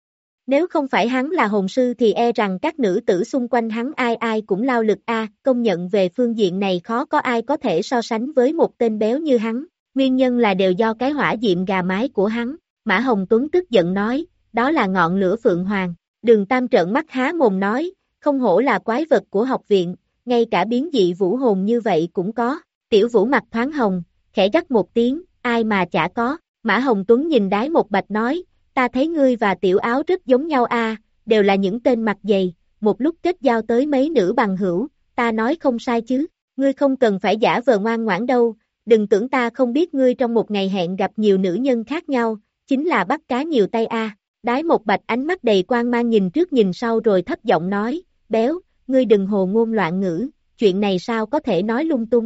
Nếu không phải hắn là hồn sư thì e rằng các nữ tử xung quanh hắn ai ai cũng lao lực a, công nhận về phương diện này khó có ai có thể so sánh với một tên béo như hắn, nguyên nhân là đều do cái hỏa diệm gà mái của hắn. Mã Hồng Tuấn tức giận nói, đó là ngọn lửa Phượng Hoàng. Đường Tam trợn mắt há mồm nói, không hổ là quái vật của học viện, ngay cả biến dị vũ hồn như vậy cũng có. Tiểu Vũ mặt thoáng hồng, khẽ gắt một tiếng, ai mà chả có. Mã Hồng Tuấn nhìn Đái Một Bạch nói, ta thấy ngươi và Tiểu Áo rất giống nhau a, đều là những tên mặt dày, một lúc kết giao tới mấy nữ bằng hữu, ta nói không sai chứ, ngươi không cần phải giả vờ ngoan ngoãn đâu, đừng tưởng ta không biết ngươi trong một ngày hẹn gặp nhiều nữ nhân khác nhau, chính là bắt cá nhiều tay a. Đái Một Bạch ánh mắt đầy quang mang nhìn trước nhìn sau rồi thấp giọng nói, béo, ngươi đừng hồ ngôn loạn ngữ, chuyện này sao có thể nói lung tung.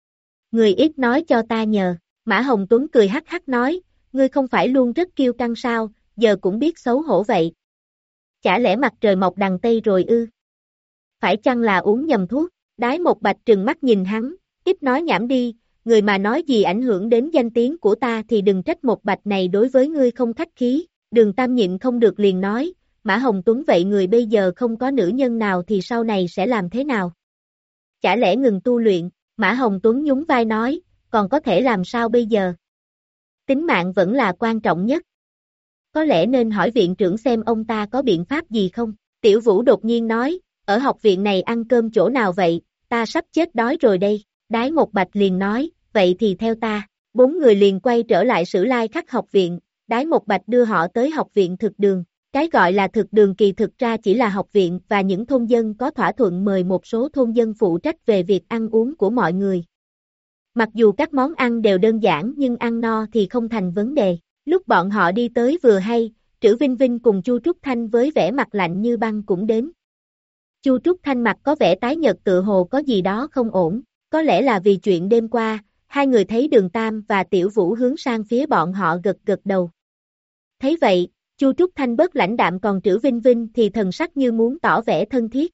Ngươi ít nói cho ta nhờ. Mã Hồng Tuấn cười hắc hắc nói, ngươi không phải luôn rất kiêu căng sao, giờ cũng biết xấu hổ vậy. Chả lẽ mặt trời mọc đằng Tây rồi ư? Phải chăng là uống nhầm thuốc? Đái Một Bạch trừng mắt nhìn hắn, ít nói nhảm đi, người mà nói gì ảnh hưởng đến danh tiếng của ta thì đừng trách Một Bạch này đối với ngươi không khách khí. Đường Tam nhịn không được liền nói, Mã Hồng Tuấn vậy người bây giờ không có nữ nhân nào thì sau này sẽ làm thế nào? Chả lẽ ngừng tu luyện? Mã Hồng Tuấn nhún vai nói, còn có thể làm sao bây giờ? Tính mạng vẫn là quan trọng nhất. Có lẽ nên hỏi viện trưởng xem ông ta có biện pháp gì không? Tiểu Vũ đột nhiên nói, ở học viện này ăn cơm chỗ nào vậy, ta sắp chết đói rồi đây. Đái Một Bạch liền nói, vậy thì theo ta. Bốn người liền quay trở lại Sử Lai Khắc học viện, Đái Một Bạch đưa họ tới học viện thực đường. Cái gọi là thực đường kỳ thực ra chỉ là học viện và những thôn dân có thỏa thuận mời một số thôn dân phụ trách về việc ăn uống của mọi người. Mặc dù các món ăn đều đơn giản nhưng ăn no thì không thành vấn đề. Lúc bọn họ đi tới vừa hay, Trữ Vinh Vinh cùng Chu Trúc Thanh với vẻ mặt lạnh như băng cũng đến. Chu Trúc Thanh mặt có vẻ tái nhợt tựa hồ có gì đó không ổn, có lẽ là vì chuyện đêm qua, hai người thấy Đường Tam và Tiểu Vũ hướng sang phía bọn họ gật gật đầu. Thấy vậy, Chu Trúc Thanh bớt lãnh đạm còn Trữ Vinh Vinh thì thần sắc như muốn tỏ vẻ thân thiết.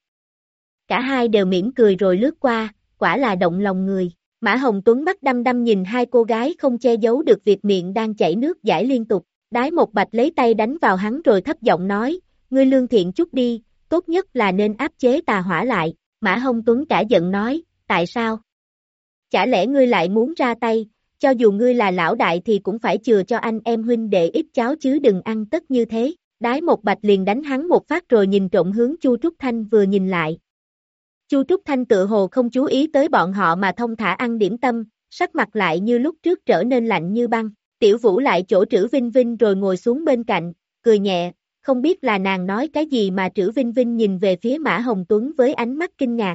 Cả hai đều mỉm cười rồi lướt qua, quả là động lòng người. Mã Hồng Tuấn mắt đăm đăm nhìn hai cô gái không che giấu được việc miệng đang chảy nước dãi liên tục. Đái Một Bạch lấy tay đánh vào hắn rồi thấp giọng nói, ngươi lương thiện chút đi, tốt nhất là nên áp chế tà hỏa lại. Mã Hồng Tuấn cả giận nói, tại sao? Chả lẽ ngươi lại muốn ra tay, cho dù ngươi là lão đại thì cũng phải chừa cho anh em huynh đệ ít cháo chứ đừng ăn tất như thế. Đái Một Bạch liền đánh hắn một phát rồi nhìn trộm hướng Chu Trúc Thanh vừa nhìn lại. Chu Trúc Thanh tự hồ không chú ý tới bọn họ mà thông thả ăn điểm tâm, sắc mặt lại như lúc trước trở nên lạnh như băng. Tiểu Vũ lại chỗ Trữ Vinh Vinh rồi ngồi xuống bên cạnh, cười nhẹ, không biết là nàng nói cái gì mà Trữ Vinh Vinh nhìn về phía Mã Hồng Tuấn với ánh mắt kinh ngạc.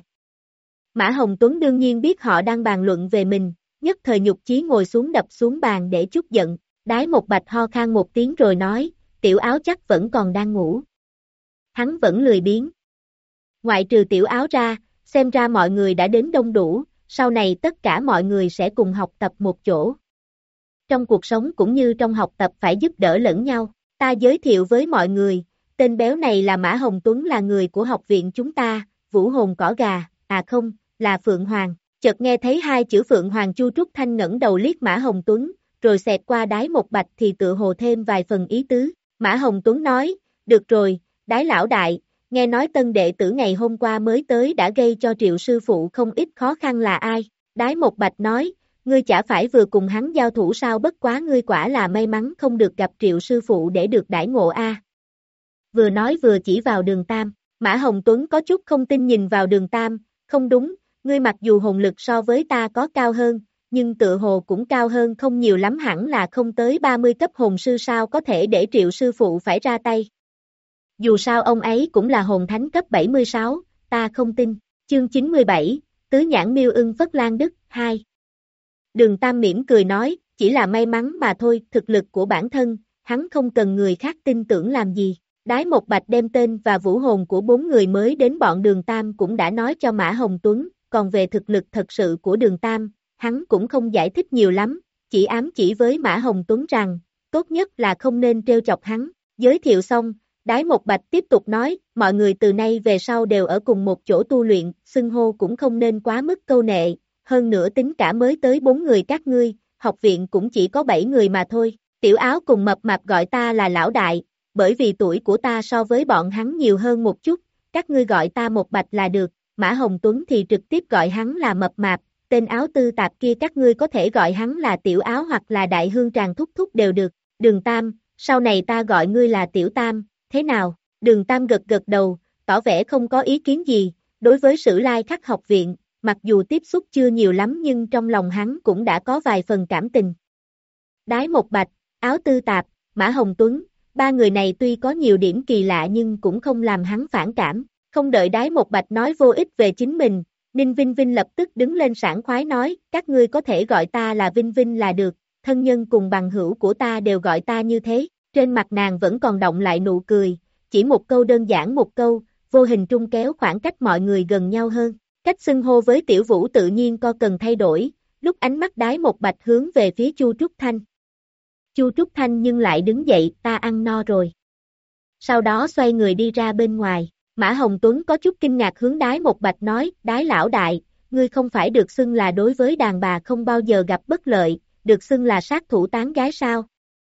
Mã Hồng Tuấn đương nhiên biết họ đang bàn luận về mình, nhất thời nhục chí ngồi xuống đập xuống bàn để chút giận. Đái Một Bạch ho khan một tiếng rồi nói, Tiểu Áo chắc vẫn còn đang ngủ. Hắn vẫn lười biếng. Ngoại trừ Tiểu Áo ra, xem ra mọi người đã đến đông đủ, sau này tất cả mọi người sẽ cùng học tập một chỗ. Trong cuộc sống cũng như trong học tập phải giúp đỡ lẫn nhau. Ta giới thiệu với mọi người, tên béo này là Mã Hồng Tuấn, là người của học viện chúng ta, Vũ Hồn Cỏ Gà, à không, là Phượng Hoàng. Chợt nghe thấy hai chữ Phượng Hoàng, Chu Trúc Thanh ngẩng đầu liếc Mã Hồng Tuấn, rồi xẹt qua Đái Một Bạch thì tự hồ thêm vài phần ý tứ. Mã Hồng Tuấn nói, được rồi, Đái lão đại, nghe nói tân đệ tử ngày hôm qua mới tới đã gây cho Triệu sư phụ không ít khó khăn là ai? Đái Một Bạch nói, ngươi chả phải vừa cùng hắn giao thủ sao, bất quá ngươi quả là may mắn không được gặp Triệu sư phụ để được đãi ngộ a. Vừa nói vừa chỉ vào Đường Tam, Mã Hồng Tuấn có chút không tin nhìn vào Đường Tam, không đúng, ngươi mặc dù hồn lực so với ta có cao hơn, nhưng tự hồ cũng cao hơn không nhiều lắm, hẳn là không tới ba mươi cấp hồn sư, sao có thể để Triệu sư phụ phải ra tay. Dù sao ông ấy cũng là hồn thánh cấp bảy mươi sáu, ta không tin. Chương chín mươi bảy, Tứ Nhãn Miêu Ưng Phất Lan Đức, hai. Đường Tam mỉm cười nói, chỉ là may mắn mà thôi, thực lực của bản thân, hắn không cần người khác tin tưởng làm gì. Đái Một Bạch đem tên và vũ hồn của bốn người mới đến bọn Đường Tam cũng đã nói cho Mã Hồng Tuấn, còn về thực lực thật sự của Đường Tam, hắn cũng không giải thích nhiều lắm, chỉ ám chỉ với Mã Hồng Tuấn rằng, tốt nhất là không nên trêu chọc hắn. Giới thiệu xong, Đái Một Bạch tiếp tục nói, mọi người từ nay về sau đều ở cùng một chỗ tu luyện, xưng hô cũng không nên quá mức câu nệ, hơn nữa tính cả mới tới bốn người các ngươi, học viện cũng chỉ có bảy người mà thôi. Tiểu Áo cùng Mập Mạp gọi ta là lão đại, bởi vì tuổi của ta so với bọn hắn nhiều hơn một chút, các ngươi gọi ta Một Bạch là được. Mã Hồng Tuấn thì trực tiếp gọi hắn là Mập Mạp, tên Áo Tư Tạp kia các ngươi có thể gọi hắn là Tiểu Áo hoặc là Đại Hương Tràng thúc thúc đều được. Đường Tam, sau này ta gọi ngươi là Tiểu Tam, thế nào? Đường Tam gật gật đầu, tỏ vẻ không có ý kiến gì. Đối với Sử Lai Khắc học viện, mặc dù tiếp xúc chưa nhiều lắm nhưng trong lòng hắn cũng đã có vài phần cảm tình. Đái Một Bạch, Áo Tư Tạp, Mã Hồng Tuấn, ba người này tuy có nhiều điểm kỳ lạ nhưng cũng không làm hắn phản cảm. Không đợi Đái Một Bạch nói vô ích về chính mình, Ninh Vinh Vinh lập tức đứng lên sảng khoái nói, các ngươi có thể gọi ta là Vinh Vinh là được, thân nhân cùng bằng hữu của ta đều gọi ta như thế. Trên mặt nàng vẫn còn đọng lại nụ cười, chỉ một câu đơn giản một câu, vô hình trung kéo khoảng cách mọi người gần nhau hơn. Cách xưng hô với Tiểu Vũ tự nhiên có cần thay đổi, lúc ánh mắt Đái Một Bạch hướng về phía Chu Trúc Thanh. Chu Trúc Thanh nhưng lại đứng dậy, ta ăn no rồi. Sau đó xoay người đi ra bên ngoài, Mã Hồng Tuấn có chút kinh ngạc hướng Đái Một Bạch nói, Đái lão đại, ngươi không phải được xưng là đối với đàn bà không bao giờ gặp bất lợi, được xưng là sát thủ tán gái sao?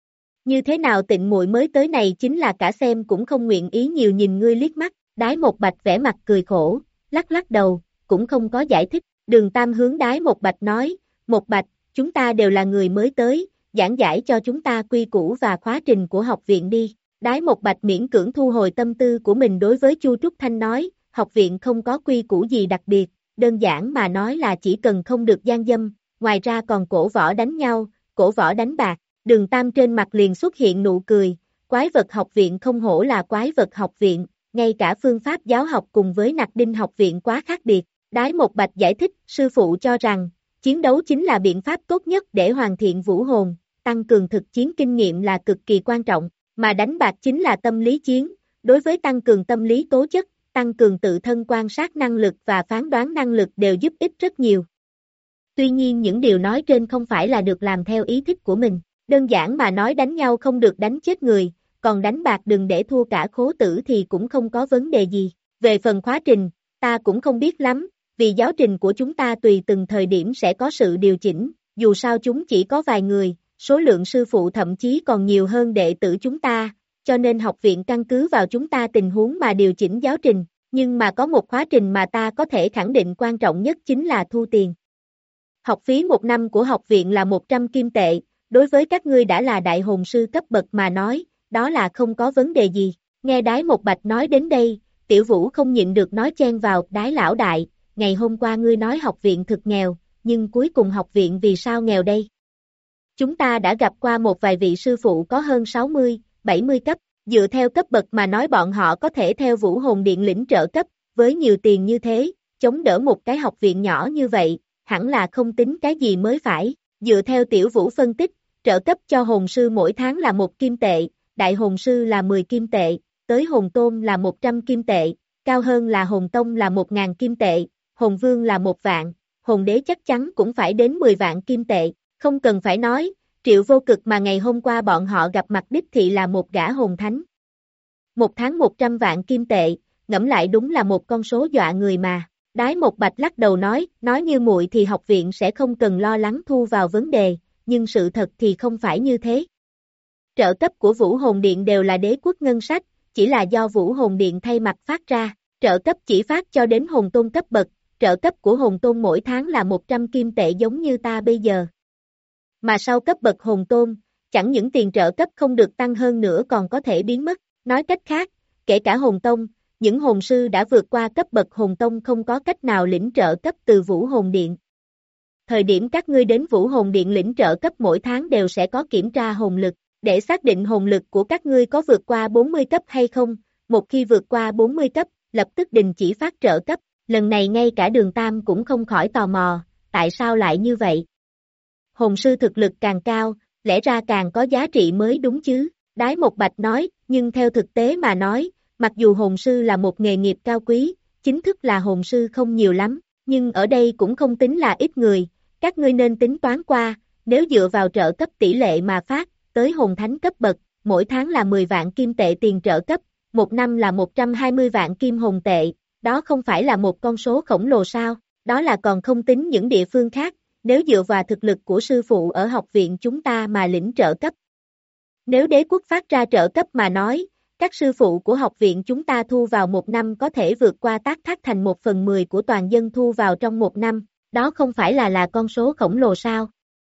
Như thế nào Tịnh muội mới tới này chính là cả xem cũng không nguyện ý nhiều nhìn ngươi liếc mắt. Đái Một Bạch vẻ mặt cười khổ, lắc lắc đầu, cũng không có giải thích. Đường Tam hướng Đái Một Bạch nói, Một Bạch, chúng ta đều là người mới tới, giảng giải cho chúng ta quy củ và khóa trình của học viện đi. Đái Một Bạch miễn cưỡng thu hồi tâm tư của mình đối với Chu Trúc Thanh nói, học viện không có quy củ gì đặc biệt, đơn giản mà nói là chỉ cần không được gian dâm, ngoài ra còn cổ võ đánh nhau, cổ võ đánh bạc. Đường Tam trên mặt liền xuất hiện nụ cười, quái vật học viện không hổ là quái vật học viện, ngay cả phương pháp giáo học cùng với Nặc Đinh học viện quá khác biệt. Đái Một Bạch giải thích, sư phụ cho rằng, chiến đấu chính là biện pháp tốt nhất để hoàn thiện vũ hồn, tăng cường thực chiến kinh nghiệm là cực kỳ quan trọng, mà đánh bạc chính là tâm lý chiến, đối với tăng cường tâm lý tố chất, tăng cường tự thân quan sát năng lực và phán đoán năng lực đều giúp ích rất nhiều. Tuy nhiên những điều nói trên không phải là được làm theo ý thích của mình, đơn giản mà nói đánh nhau không được đánh chết người, còn đánh bạc đừng để thua cả khố tử thì cũng không có vấn đề gì. Về phần khóa trình, ta cũng không biết lắm, vì giáo trình của chúng ta tùy từng thời điểm sẽ có sự điều chỉnh, dù sao chúng chỉ có vài người, số lượng sư phụ thậm chí còn nhiều hơn đệ tử chúng ta, cho nên học viện căn cứ vào chúng ta tình huống mà điều chỉnh giáo trình, nhưng mà có một khóa trình mà ta có thể khẳng định quan trọng nhất chính là thu tiền. Học phí một năm của học viện là một trăm kim tệ, đối với các ngươi đã là đại hồn sư cấp bậc mà nói, đó là không có vấn đề gì. Nghe Đái Một Bạch nói đến đây, Tiểu Vũ không nhịn được nói chen vào, Đái lão đại, ngày hôm qua ngươi nói học viện thực nghèo, nhưng cuối cùng học viện vì sao nghèo đây? Chúng ta đã gặp qua một vài vị sư phụ có hơn sáu mươi, bảy mươi cấp, dựa theo cấp bậc mà nói bọn họ có thể theo Vũ Hồn Điện lĩnh trợ cấp, với nhiều tiền như thế, chống đỡ một cái học viện nhỏ như vậy, hẳn là không tính cái gì mới phải. Dựa theo Tiểu Vũ phân tích, trợ cấp cho hồn sư mỗi tháng là một kim tệ, đại hồn sư là mười kim tệ, tới hồn tôn là một trăm kim tệ, cao hơn là hồn tông là một ngàn kim tệ, hồn vương là một vạn, hồn đế chắc chắn cũng phải đến mười vạn kim tệ. Không cần phải nói, Triệu Vô Cực mà ngày hôm qua bọn họ gặp mặt đích thị là một gã hồn thánh. Một tháng một trăm vạn kim tệ, ngẫm lại đúng là một con số dọa người mà. Đái Một Bạch lắc đầu nói, nói như muội thì học viện sẽ không cần lo lắng thu vào vấn đề, nhưng sự thật thì không phải như thế. Trợ cấp của Vũ Hồn Điện đều là đế quốc ngân sách, chỉ là do Vũ Hồn Điện thay mặt phát ra, trợ cấp chỉ phát cho đến hồn tôn cấp bậc, trợ cấp của hồn tôn mỗi tháng là một trăm kim tệ giống như ta bây giờ. Mà sau cấp bậc hồn tôn, chẳng những tiền trợ cấp không được tăng hơn nữa còn có thể biến mất, nói cách khác, kể cả hồn tông, những hồn sư đã vượt qua cấp bậc hồn tông không có cách nào lĩnh trợ cấp từ Vũ Hồn Điện. Thời điểm các ngươi đến Vũ Hồn Điện lĩnh trợ cấp mỗi tháng đều sẽ có kiểm tra hồn lực, để xác định hồn lực của các ngươi có vượt qua bốn mươi cấp hay không, một khi vượt qua bốn mươi cấp, lập tức đình chỉ phát trợ cấp, lần này ngay cả Đường Tam cũng không khỏi tò mò, tại sao lại như vậy? Hồn sư thực lực càng cao, lẽ ra càng có giá trị mới đúng chứ, Đái Một Bạch nói, nhưng theo thực tế mà nói, mặc dù hồn sư là một nghề nghiệp cao quý, chính thức là hồn sư không nhiều lắm, nhưng ở đây cũng không tính là ít người, các ngươi nên tính toán qua, nếu dựa vào trợ cấp tỷ lệ mà phát, tới hồn thánh cấp bậc, mỗi tháng là mười vạn kim tệ tiền trợ cấp, một năm là một trăm hai mươi vạn kim hồn tệ, đó không phải là một con số khổng lồ sao, đó là còn không tính những địa phương khác, nếu dựa vào thực lực của sư phụ ở học viện chúng ta mà lĩnh trợ cấp. Nếu đế quốc phát ra trợ cấp mà nói, các sư phụ của học viện chúng ta thu vào một năm có thể vượt qua Tác Thác thành một phần mười của toàn dân thu vào trong một năm, đó không phải là là con số khổng lồ sao.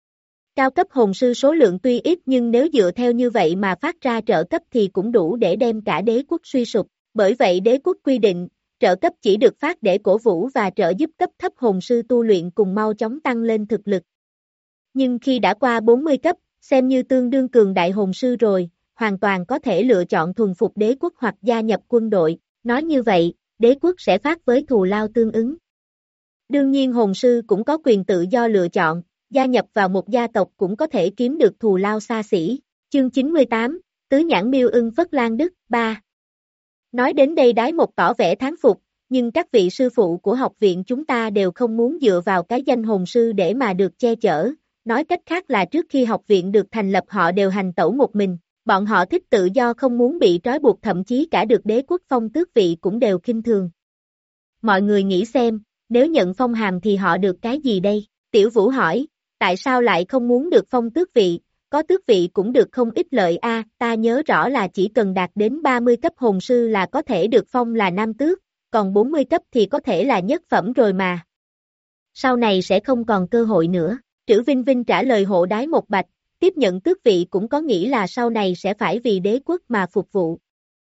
Cao cấp hồn sư số lượng tuy ít nhưng nếu dựa theo như vậy mà phát ra trợ cấp thì cũng đủ để đem cả đế quốc suy sụp, bởi vậy đế quốc quy định, trợ cấp chỉ được phát để cổ vũ và trợ giúp cấp thấp hồn sư tu luyện cùng mau chóng tăng lên thực lực. Nhưng khi đã qua bốn mươi cấp, xem như tương đương cường đại hồn sư rồi, hoàn toàn có thể lựa chọn thuần phục đế quốc hoặc gia nhập quân đội, nói như vậy, đế quốc sẽ phát với thù lao tương ứng. Đương nhiên hồn sư cũng có quyền tự do lựa chọn, gia nhập vào một gia tộc cũng có thể kiếm được thù lao xa xỉ. Chương chín mươi tám, Tứ Nhãn Miêu Ưng Phất Lan Đức, ba. Nói đến đây Đái Một tỏ vẻ thán phục, nhưng các vị sư phụ của học viện chúng ta đều không muốn dựa vào cái danh hồn sư để mà được che chở, nói cách khác là trước khi học viện được thành lập họ đều hành tẩu một mình, bọn họ thích tự do không muốn bị trói buộc thậm chí cả được đế quốc phong tước vị cũng đều khinh thường. Mọi người nghĩ xem, nếu nhận phong hàm thì họ được cái gì đây? Tiểu Vũ hỏi, tại sao lại không muốn được phong tước vị, có tước vị cũng được không ít lợi a, ta nhớ rõ là chỉ cần đạt đến ba mươi cấp hồn sư là có thể được phong là nam tước, còn bốn mươi cấp thì có thể là nhất phẩm rồi mà. Sau này sẽ không còn cơ hội nữa, Trữ Vinh Vinh trả lời hộ Đái Một Bạch, tiếp nhận tước vị cũng có nghĩ là sau này sẽ phải vì đế quốc mà phục vụ.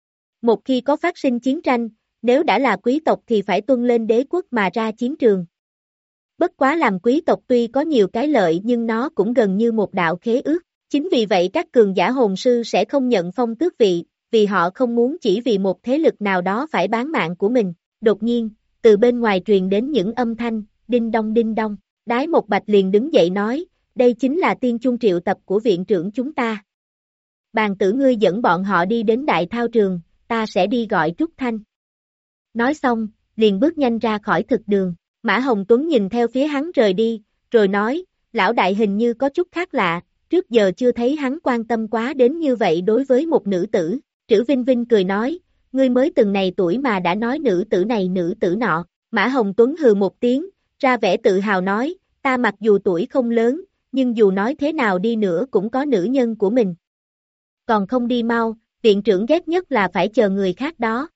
Một khi có phát sinh chiến tranh, nếu đã là quý tộc thì phải tuân lên đế quốc mà ra chiến trường. Bất quá làm quý tộc tuy có nhiều cái lợi nhưng nó cũng gần như một đạo khế ước, chính vì vậy các cường giả hồn sư sẽ không nhận phong tước vị, vì họ không muốn chỉ vì một thế lực nào đó phải bán mạng của mình. Đột nhiên, từ bên ngoài truyền đến những âm thanh, đinh đông đinh đông, Đái Một Bạch liền đứng dậy nói, đây chính là tiên chung triệu tập của viện trưởng chúng ta. Bàn tử ngươi dẫn bọn họ đi đến đại thao trường, ta sẽ đi gọi Trúc Thanh. Nói xong, liền bước nhanh ra khỏi thực đường. Mã Hồng Tuấn nhìn theo phía hắn rời đi, rồi nói, lão đại hình như có chút khác lạ, trước giờ chưa thấy hắn quan tâm quá đến như vậy đối với một nữ tử. Trữ Vinh Vinh cười nói, ngươi mới từng này tuổi mà đã nói nữ tử này nữ tử nọ. Mã Hồng Tuấn hừ một tiếng, ra vẻ tự hào nói, ta mặc dù tuổi không lớn, nhưng dù nói thế nào đi nữa cũng có nữ nhân của mình. Còn không đi mau, viện trưởng ghét nhất là phải chờ người khác đó.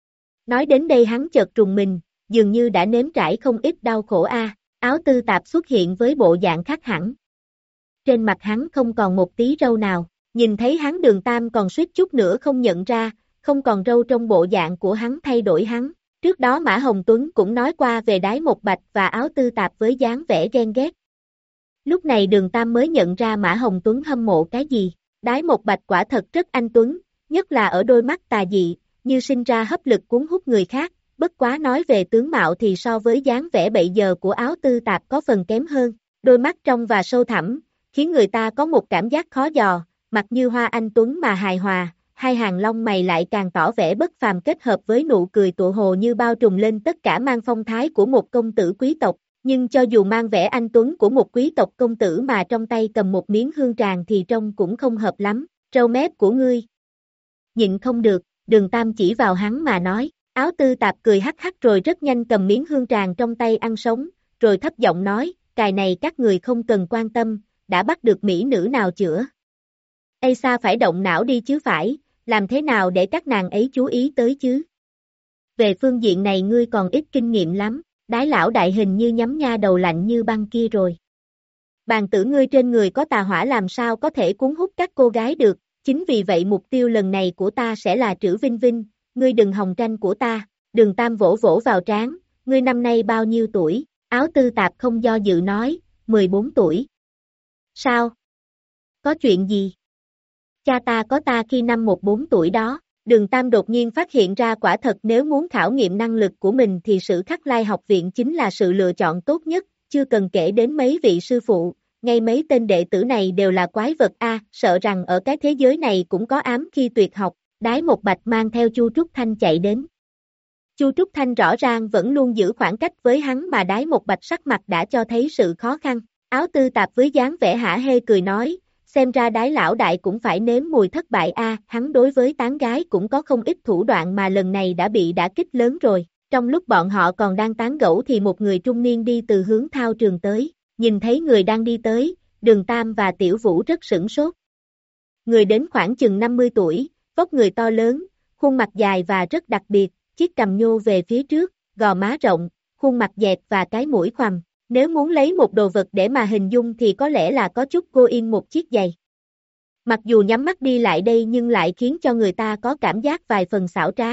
Nói đến đây hắn chợt trùng mình, dường như đã nếm trải không ít đau khổ a. Áo tư tạp xuất hiện với bộ dạng khác hẳn. Trên mặt hắn không còn một tí râu nào, nhìn thấy hắn Đường Tam còn suýt chút nữa không nhận ra, không còn râu trong bộ dạng của hắn thay đổi hắn. Trước đó Mã Hồng Tuấn cũng nói qua về Đái Một Bạch và áo tư tạp với dáng vẻ ghen ghét. Lúc này Đường Tam mới nhận ra Mã Hồng Tuấn hâm mộ cái gì. Đái Một Bạch quả thật rất anh tuấn, nhất là ở đôi mắt tà dị, như sinh ra hấp lực cuốn hút người khác. Bất quá nói về tướng mạo thì so với dáng vẻ bậy giờ của áo tư tạp có phần kém hơn. Đôi mắt trong và sâu thẳm, khiến người ta có một cảm giác khó dò, mặt như hoa anh tuấn mà hài hòa, hai hàng lông mày lại càng tỏ vẻ bất phàm kết hợp với nụ cười tựa hồ như bao trùm lên tất cả mang phong thái của một công tử quý tộc. Nhưng cho dù mang vẻ anh tuấn của một quý tộc công tử mà trong tay cầm một miếng hương tràng thì trông cũng không hợp lắm. Râu mép của ngươi nhịn không được, Đường Tam chỉ vào hắn mà nói. Áo tư tạp cười hắc hắc rồi rất nhanh cầm miếng hương tràng trong tay ăn sống, rồi thấp giọng nói, cài này các người không cần quan tâm, đã bắt được mỹ nữ nào chữa. Ây xa phải động não đi chứ phải, làm thế nào để các nàng ấy chú ý tới chứ? Về phương diện này ngươi còn ít kinh nghiệm lắm, Đái lão đại hình như nhắm nha đầu lạnh như băng kia rồi. Bàn tử ngươi trên người có tà hỏa làm sao có thể cuốn hút các cô gái được, chính vì vậy mục tiêu lần này của ta sẽ là Trữ Vinh Vinh. Ngươi đừng hòng tranh của ta. Đường Tam vỗ vỗ vào trán, ngươi năm nay bao nhiêu tuổi? Áo tư tạp không do dự nói, mười bốn tuổi. Sao? Có chuyện gì? Cha ta có ta khi năm một bốn tuổi đó. Đường Tam đột nhiên phát hiện ra quả thật nếu muốn khảo nghiệm năng lực của mình thì Sử Khắc Lai học viện chính là sự lựa chọn tốt nhất, chưa cần kể đến mấy vị sư phụ, ngay mấy tên đệ tử này đều là quái vật a, sợ rằng ở cái thế giới này cũng có ám khi tuyệt học. Đái Một Bạch mang theo Chu Trúc Thanh chạy đến. Chu Trúc Thanh rõ ràng vẫn luôn giữ khoảng cách với hắn mà Đái Một Bạch sắc mặt đã cho thấy sự khó khăn. Áo tư tạp với dáng vẻ hả hê cười nói, xem ra Đái lão đại cũng phải nếm mùi thất bại a, hắn đối với tán gái cũng có không ít thủ đoạn mà lần này đã bị đả kích lớn rồi. Trong lúc bọn họ còn đang tán gẫu thì một người trung niên đi từ hướng thao trường tới, nhìn thấy người đang đi tới, Đường Tam và Tiểu Vũ rất sửng sốt. Người đến khoảng chừng năm mươi tuổi, vóc người to lớn, khuôn mặt dài và rất đặc biệt, chiếc cằm nhô về phía trước, gò má rộng, khuôn mặt dẹt và cái mũi khoằm. Nếu muốn lấy một đồ vật để mà hình dung thì có lẽ là có chút cô yên một chiếc giày. Mặc dù nhắm mắt đi lại đây nhưng lại khiến cho người ta có cảm giác vài phần xảo trá.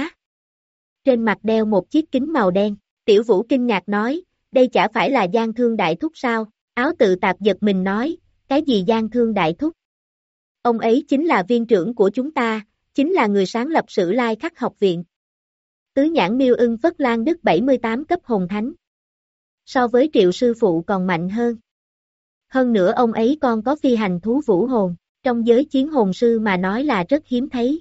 Trên mặt đeo một chiếc kính màu đen, Tiểu Vũ kinh ngạc nói, đây chả phải là Giang Thương Đại Thúc sao? Áo tự tạp giật mình nói, cái gì Giang Thương Đại Thúc? Ông ấy chính là viên trưởng của chúng ta, chính là người sáng lập Sử Lai Khắc học viện. Tứ nhãn miêu ưng Phất Lan Đức bảy mươi tám cấp hồn thánh. So với Triệu sư phụ còn mạnh hơn. Hơn nữa ông ấy còn có phi hành thú vũ hồn, trong giới chiến hồn sư mà nói là rất hiếm thấy.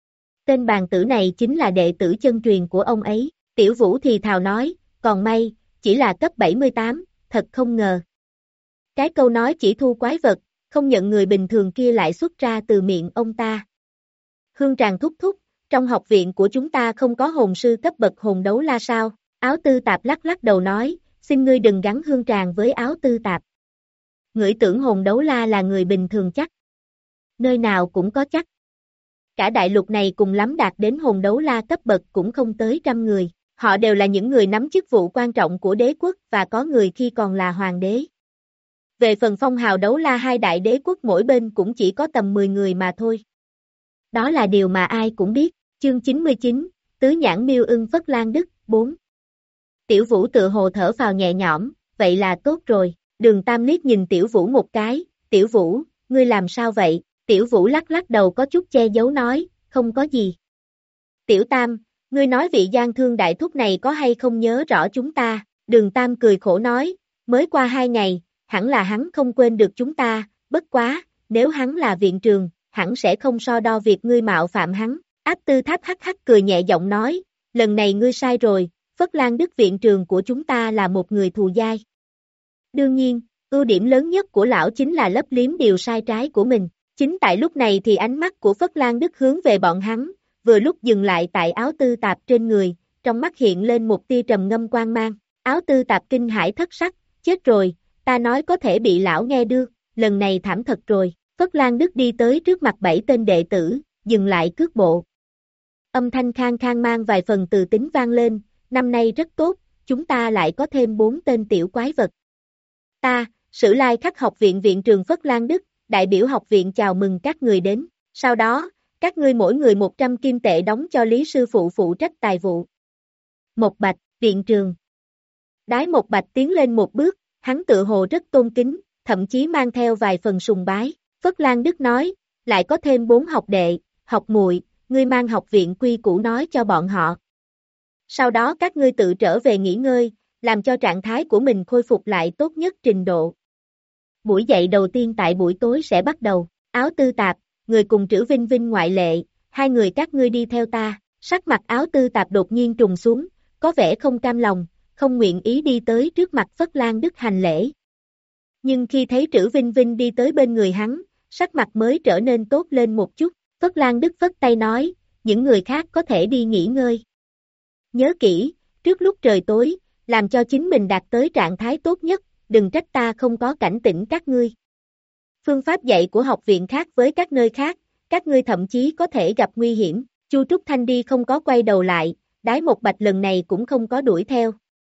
Tên bàn tử này chính là đệ tử chân truyền của ông ấy. Tiểu Vũ thì thào nói, còn may, chỉ là cấp bảy mươi tám, thật không ngờ. Cái câu nói chỉ thu quái vật, không nhận người bình thường kia lại xuất ra từ miệng ông ta. Hương Tràng thúc thúc, trong học viện của chúng ta không có hồn sư cấp bậc hồn đấu la sao? Áo tư tạp lắc lắc đầu nói, xin ngươi đừng gắn Hương Tràng với áo tư tạp. Ngươi tưởng hồn đấu la là người bình thường chắc. Nơi nào cũng có chắc. Cả đại lục này cùng lắm đạt đến hồn đấu la cấp bậc cũng không tới trăm người. Họ đều là những người nắm chức vụ quan trọng của đế quốc và có người khi còn là hoàng đế. Về phần phong hào đấu la hai đại đế quốc mỗi bên cũng chỉ có tầm mười người mà thôi. Đó là điều mà ai cũng biết. Chương chín mươi chín, Tứ nhãn miêu ưng Phất Lan Đức, bốn. Tiểu Vũ tự hồ thở phào nhẹ nhõm, vậy là tốt rồi. Đường Tam liếc nhìn Tiểu Vũ một cái, Tiểu Vũ, ngươi làm sao vậy? Tiểu Vũ lắc lắc đầu có chút che giấu nói, không có gì. Tiểu Tam, ngươi nói vị Giang Thương Đại Thúc này có hay không nhớ rõ chúng ta? Đường Tam cười khổ nói, mới qua hai ngày, hẳn là hắn không quên được chúng ta, bất quá, nếu hắn là viện trường, hẳn sẽ không so đo việc ngươi mạo phạm hắn. Áp Tư Tháp hắc hắc cười nhẹ giọng nói, lần này ngươi sai rồi, Phất Lan Đức viện trường của chúng ta là một người thù dai. Đương nhiên, ưu điểm lớn nhất của lão chính là lấp liếm điều sai trái của mình. Chính tại lúc này thì ánh mắt của Phất Lan Đức hướng về bọn hắn, vừa lúc dừng lại tại áo tư tạp trên người, trong mắt hiện lên một tia trầm ngâm quang mang. Áo tư tạp kinh hãi thất sắc, chết rồi, ta nói có thể bị lão nghe được, lần này thảm thật rồi. Phất Lan Đức đi tới trước mặt bảy tên đệ tử, dừng lại cước bộ. Âm thanh khang khang mang vài phần từ tính vang lên, năm nay rất tốt, chúng ta lại có thêm bốn tên tiểu quái vật. Ta, Sử Lai Khắc học viện viện trường Phất Lan Đức, đại biểu học viện chào mừng các người đến, sau đó, các ngươi mỗi người một trăm kim tệ đóng cho Lý sư phụ phụ trách tài vụ. Một Bạch, viện trường. Đái Một Bạch tiến lên một bước, hắn tự hồ rất tôn kính, thậm chí mang theo vài phần sùng bái. Phất Lan Đức nói, lại có thêm bốn học đệ, học muội, ngươi mang học viện quy củ nói cho bọn họ. Sau đó các ngươi tự trở về nghỉ ngơi, làm cho trạng thái của mình khôi phục lại tốt nhất trình độ. Buổi dạy đầu tiên tại buổi tối sẽ bắt đầu, áo tư tạp, người cùng Trữ Vinh Vinh ngoại lệ, hai người các ngươi đi theo ta, sắc mặt áo tư tạp đột nhiên trùng xuống, có vẻ không cam lòng, không nguyện ý đi tới trước mặt Phất Lan Đức hành lễ. Nhưng khi thấy Trữ Vinh Vinh đi tới bên người hắn, sắc mặt mới trở nên tốt lên một chút, Phất Lan Đức phất tay nói, những người khác có thể đi nghỉ ngơi. Nhớ kỹ, trước lúc trời tối, làm cho chính mình đạt tới trạng thái tốt nhất, đừng trách ta không có cảnh tỉnh các ngươi. Phương pháp dạy của học viện khác với các nơi khác, các ngươi thậm chí có thể gặp nguy hiểm. Chu Trúc Thanh đi không có quay đầu lại, Đái Một Bạch lần này cũng không có đuổi theo.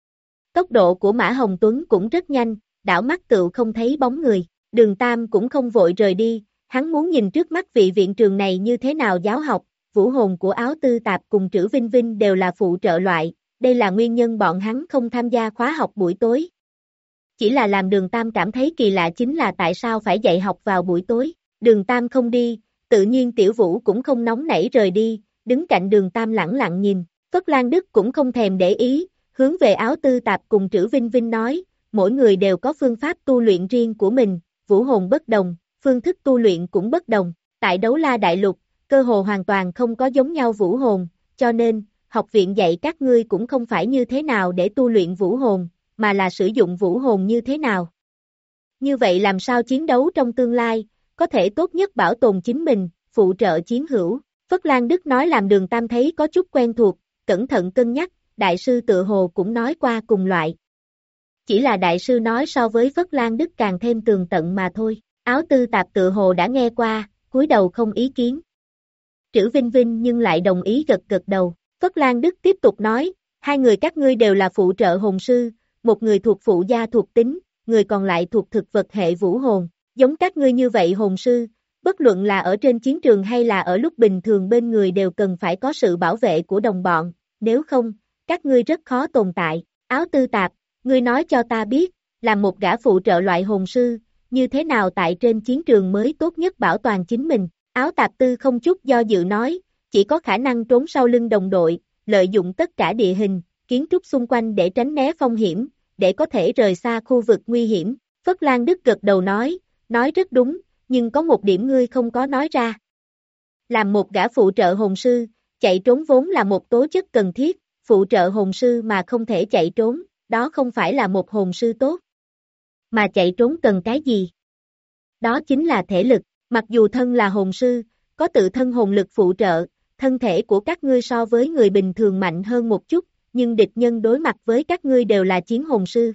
Tốc độ của Mã Hồng Tuấn cũng rất nhanh, đảo mắt tựu không thấy bóng người. Đường Tam cũng không vội rời đi, hắn muốn nhìn trước mắt vị viện trường này như thế nào giáo học. Vũ hồn của áo tư tạp cùng Trữ Vinh Vinh đều là phụ trợ loại, đây là nguyên nhân bọn hắn không tham gia khóa học buổi tối. Chỉ là làm Đường Tam cảm thấy kỳ lạ chính là tại sao phải dạy học vào buổi tối. Đường Tam không đi, tự nhiên Tiểu Vũ cũng không nóng nảy rời đi, đứng cạnh Đường Tam lẳng lặng nhìn. Phất Lan Đức cũng không thèm để ý, hướng về áo tư tạp cùng Trữ Vinh Vinh nói, mỗi người đều có phương pháp tu luyện riêng của mình, vũ hồn bất đồng, phương thức tu luyện cũng bất đồng. Tại Đấu La Đại Lục, cơ hồ hoàn toàn không có giống nhau vũ hồn, cho nên, học viện dạy các ngươi cũng không phải như thế nào để tu luyện vũ hồn, mà là sử dụng vũ hồn như thế nào. Như vậy làm sao chiến đấu trong tương lai, có thể tốt nhất bảo tồn chính mình, phụ trợ chiến hữu. Phất Lan Đức nói làm Đường Tam thấy có chút quen thuộc, cẩn thận cân nhắc, đại sư tự hồ cũng nói qua cùng loại. Chỉ là đại sư nói so với Phất Lan Đức càng thêm tường tận mà thôi, áo tư tạp tự hồ đã nghe qua, cúi đầu không ý kiến. Trữ Vinh Vinh nhưng lại đồng ý gật gật đầu. Phất Lan Đức tiếp tục nói, hai người các ngươi đều là phụ trợ hồn sư, một người thuộc phụ gia thuộc tính, người còn lại thuộc thực vật hệ vũ hồn. Giống các ngươi như vậy hồn sư, bất luận là ở trên chiến trường hay là ở lúc bình thường bên người đều cần phải có sự bảo vệ của đồng bọn, nếu không, các ngươi rất khó tồn tại. Áo tư tạp, ngươi nói cho ta biết, là một gã phụ trợ loại hồn sư, như thế nào tại trên chiến trường mới tốt nhất bảo toàn chính mình. Áo tạp tư không chút do dự nói, chỉ có khả năng trốn sau lưng đồng đội, lợi dụng tất cả địa hình, kiến trúc xung quanh để tránh né phong hiểm, để có thể rời xa khu vực nguy hiểm. Phất Lan Đức gật đầu nói, nói rất đúng, nhưng có một điểm ngươi không có nói ra. Làm một gã phụ trợ hồn sư, chạy trốn vốn là một tố chất cần thiết, phụ trợ hồn sư mà không thể chạy trốn, đó không phải là một hồn sư tốt. Mà chạy trốn cần cái gì? Đó chính là thể lực, mặc dù thân là hồn sư, có tự thân hồn lực phụ trợ, thân thể của các ngươi so với người bình thường mạnh hơn một chút, nhưng địch nhân đối mặt với các ngươi đều là chiến hồn sư.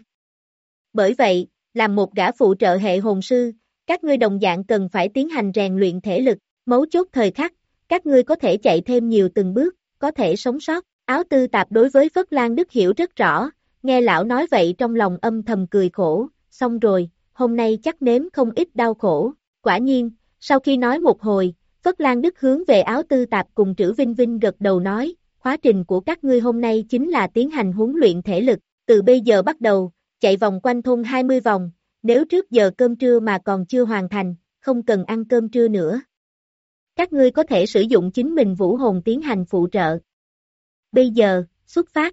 Bởi vậy, làm một gã phụ trợ hệ hồn sư, các ngươi đồng dạng cần phải tiến hành rèn luyện thể lực, mấu chốt thời khắc, các ngươi có thể chạy thêm nhiều từng bước, có thể sống sót. Áo tư tạp đối với Phất Lan Đức hiểu rất rõ, nghe lão nói vậy trong lòng âm thầm cười khổ, xong rồi, hôm nay chắc nếm không ít đau khổ. Quả nhiên, sau khi nói một hồi, Phất Lan Đức hướng về áo tư tạp cùng Trữ Vinh Vinh gật đầu nói, khóa trình của các ngươi hôm nay chính là tiến hành huấn luyện thể lực, từ bây giờ bắt đầu, chạy vòng quanh thôn hai mươi vòng, nếu trước giờ cơm trưa mà còn chưa hoàn thành, không cần ăn cơm trưa nữa. Các ngươi có thể sử dụng chính mình vũ hồn tiến hành phụ trợ. Bây giờ, xuất phát.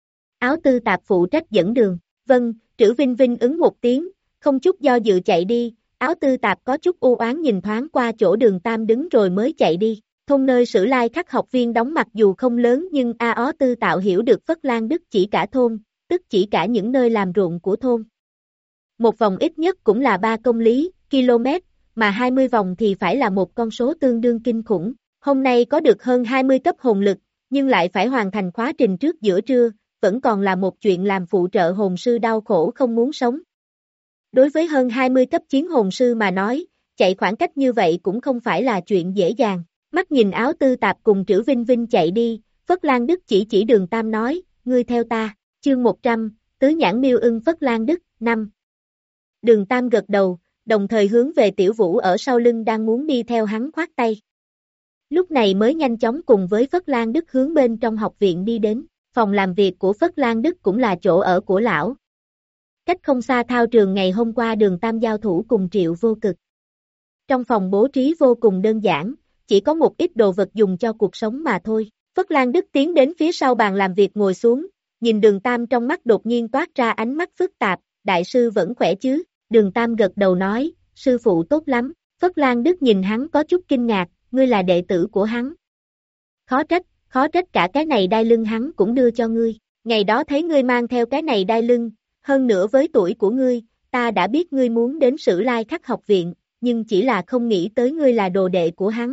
Áo tư tạp phụ trách dẫn đường, vâng, Trữ Vinh Vinh ứng một tiếng, không chút do dự chạy đi, áo tư tạp có chút u oán nhìn thoáng qua chỗ Đường Tam đứng rồi mới chạy đi. Thôn nơi Sử Lai Khắc học viên đóng mặc dù không lớn nhưng A Ó Tư Tạo hiểu được Phất Lan Đức chỉ cả thôn, tức chỉ cả những nơi làm ruộng của thôn. Một vòng ít nhất cũng là ba công lý, km, mà hai mươi vòng thì phải là một con số tương đương kinh khủng. Hôm nay có được hơn hai mươi cấp hồn lực, nhưng lại phải hoàn thành khóa trình trước giữa trưa, vẫn còn là một chuyện làm phụ trợ hồn sư đau khổ không muốn sống. Đối với hơn hai mươi cấp chiến hồn sư mà nói, chạy khoảng cách như vậy cũng không phải là chuyện dễ dàng. Mắt nhìn Áo Tư Tạp cùng Trữ Vinh Vinh chạy đi, Phất Lan Đức chỉ chỉ Đường Tam nói, ngươi theo ta, chương một trăm, Tứ Nhãn Miêu Ưng Phất Lan Đức, năm. Đường Tam gật đầu, đồng thời hướng về Tiểu Vũ ở sau lưng đang muốn đi theo hắn khoát tay. Lúc này mới nhanh chóng cùng với Phất Lan Đức hướng bên trong học viện đi đến, phòng làm việc của Phất Lan Đức cũng là chỗ ở của lão. Cách không xa thao trường ngày hôm qua Đường Tam giao thủ cùng Triệu Vô Cực. Trong phòng bố trí vô cùng đơn giản, chỉ có một ít đồ vật dùng cho cuộc sống mà thôi. Phất Lan Đức tiến đến phía sau bàn làm việc ngồi xuống, nhìn Đường Tam trong mắt đột nhiên toát ra ánh mắt phức tạp, đại sư vẫn khỏe chứ? Đường Tam gật đầu nói, sư phụ tốt lắm. Phất Lan Đức nhìn hắn có chút kinh ngạc, ngươi là đệ tử của hắn. Khó trách, khó trách cả cái này đai lưng hắn cũng đưa cho ngươi. Ngày đó thấy ngươi mang theo cái này đai lưng, hơn nữa với tuổi của ngươi, ta đã biết ngươi muốn đến Sử Lai Khắc học viện, nhưng chỉ là không nghĩ tới ngươi là đồ đệ của hắn.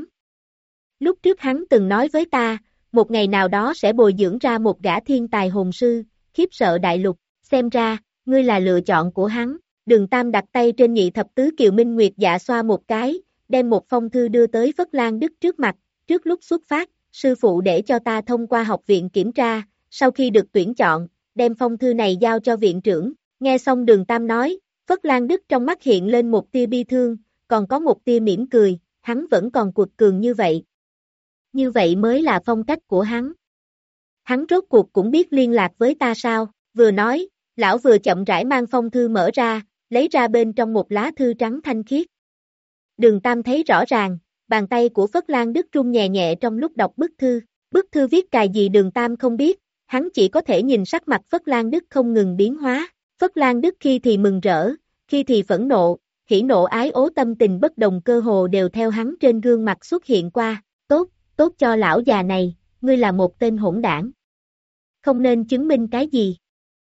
Lúc trước hắn từng nói với ta, một ngày nào đó sẽ bồi dưỡng ra một gã thiên tài hồn sư, khiếp sợ đại lục, xem ra, ngươi là lựa chọn của hắn. Đường Tam đặt tay trên nhị thập tứ Kiều Minh Nguyệt dạ xoa một cái, đem một phong thư đưa tới Phất Lan Đức trước mặt, trước lúc xuất phát, sư phụ để cho ta thông qua học viện kiểm tra, sau khi được tuyển chọn, đem phong thư này giao cho viện trưởng. Nghe xong Đường Tam nói, Phất Lan Đức trong mắt hiện lên một tia bi thương, còn có một tia mỉm cười, hắn vẫn còn cuột cường như vậy. Như vậy mới là phong cách của hắn. Hắn rốt cuộc cũng biết liên lạc với ta sao? Vừa nói, lão vừa chậm rãi mang phong thư mở ra, lấy ra bên trong một lá thư trắng thanh khiết. Đường Tam thấy rõ ràng, bàn tay của Phất Lan Đức run nhẹ nhẹ trong lúc đọc bức thư. Bức thư viết cài gì Đường Tam không biết, hắn chỉ có thể nhìn sắc mặt Phất Lan Đức không ngừng biến hóa. Phất Lan Đức khi thì mừng rỡ, khi thì phẫn nộ, hỉ nộ ái ố tâm tình bất đồng cơ hồ đều theo hắn trên gương mặt xuất hiện qua. Tốt, tốt cho lão già này, ngươi là một tên hỗn đảng. Không nên chứng minh cái gì?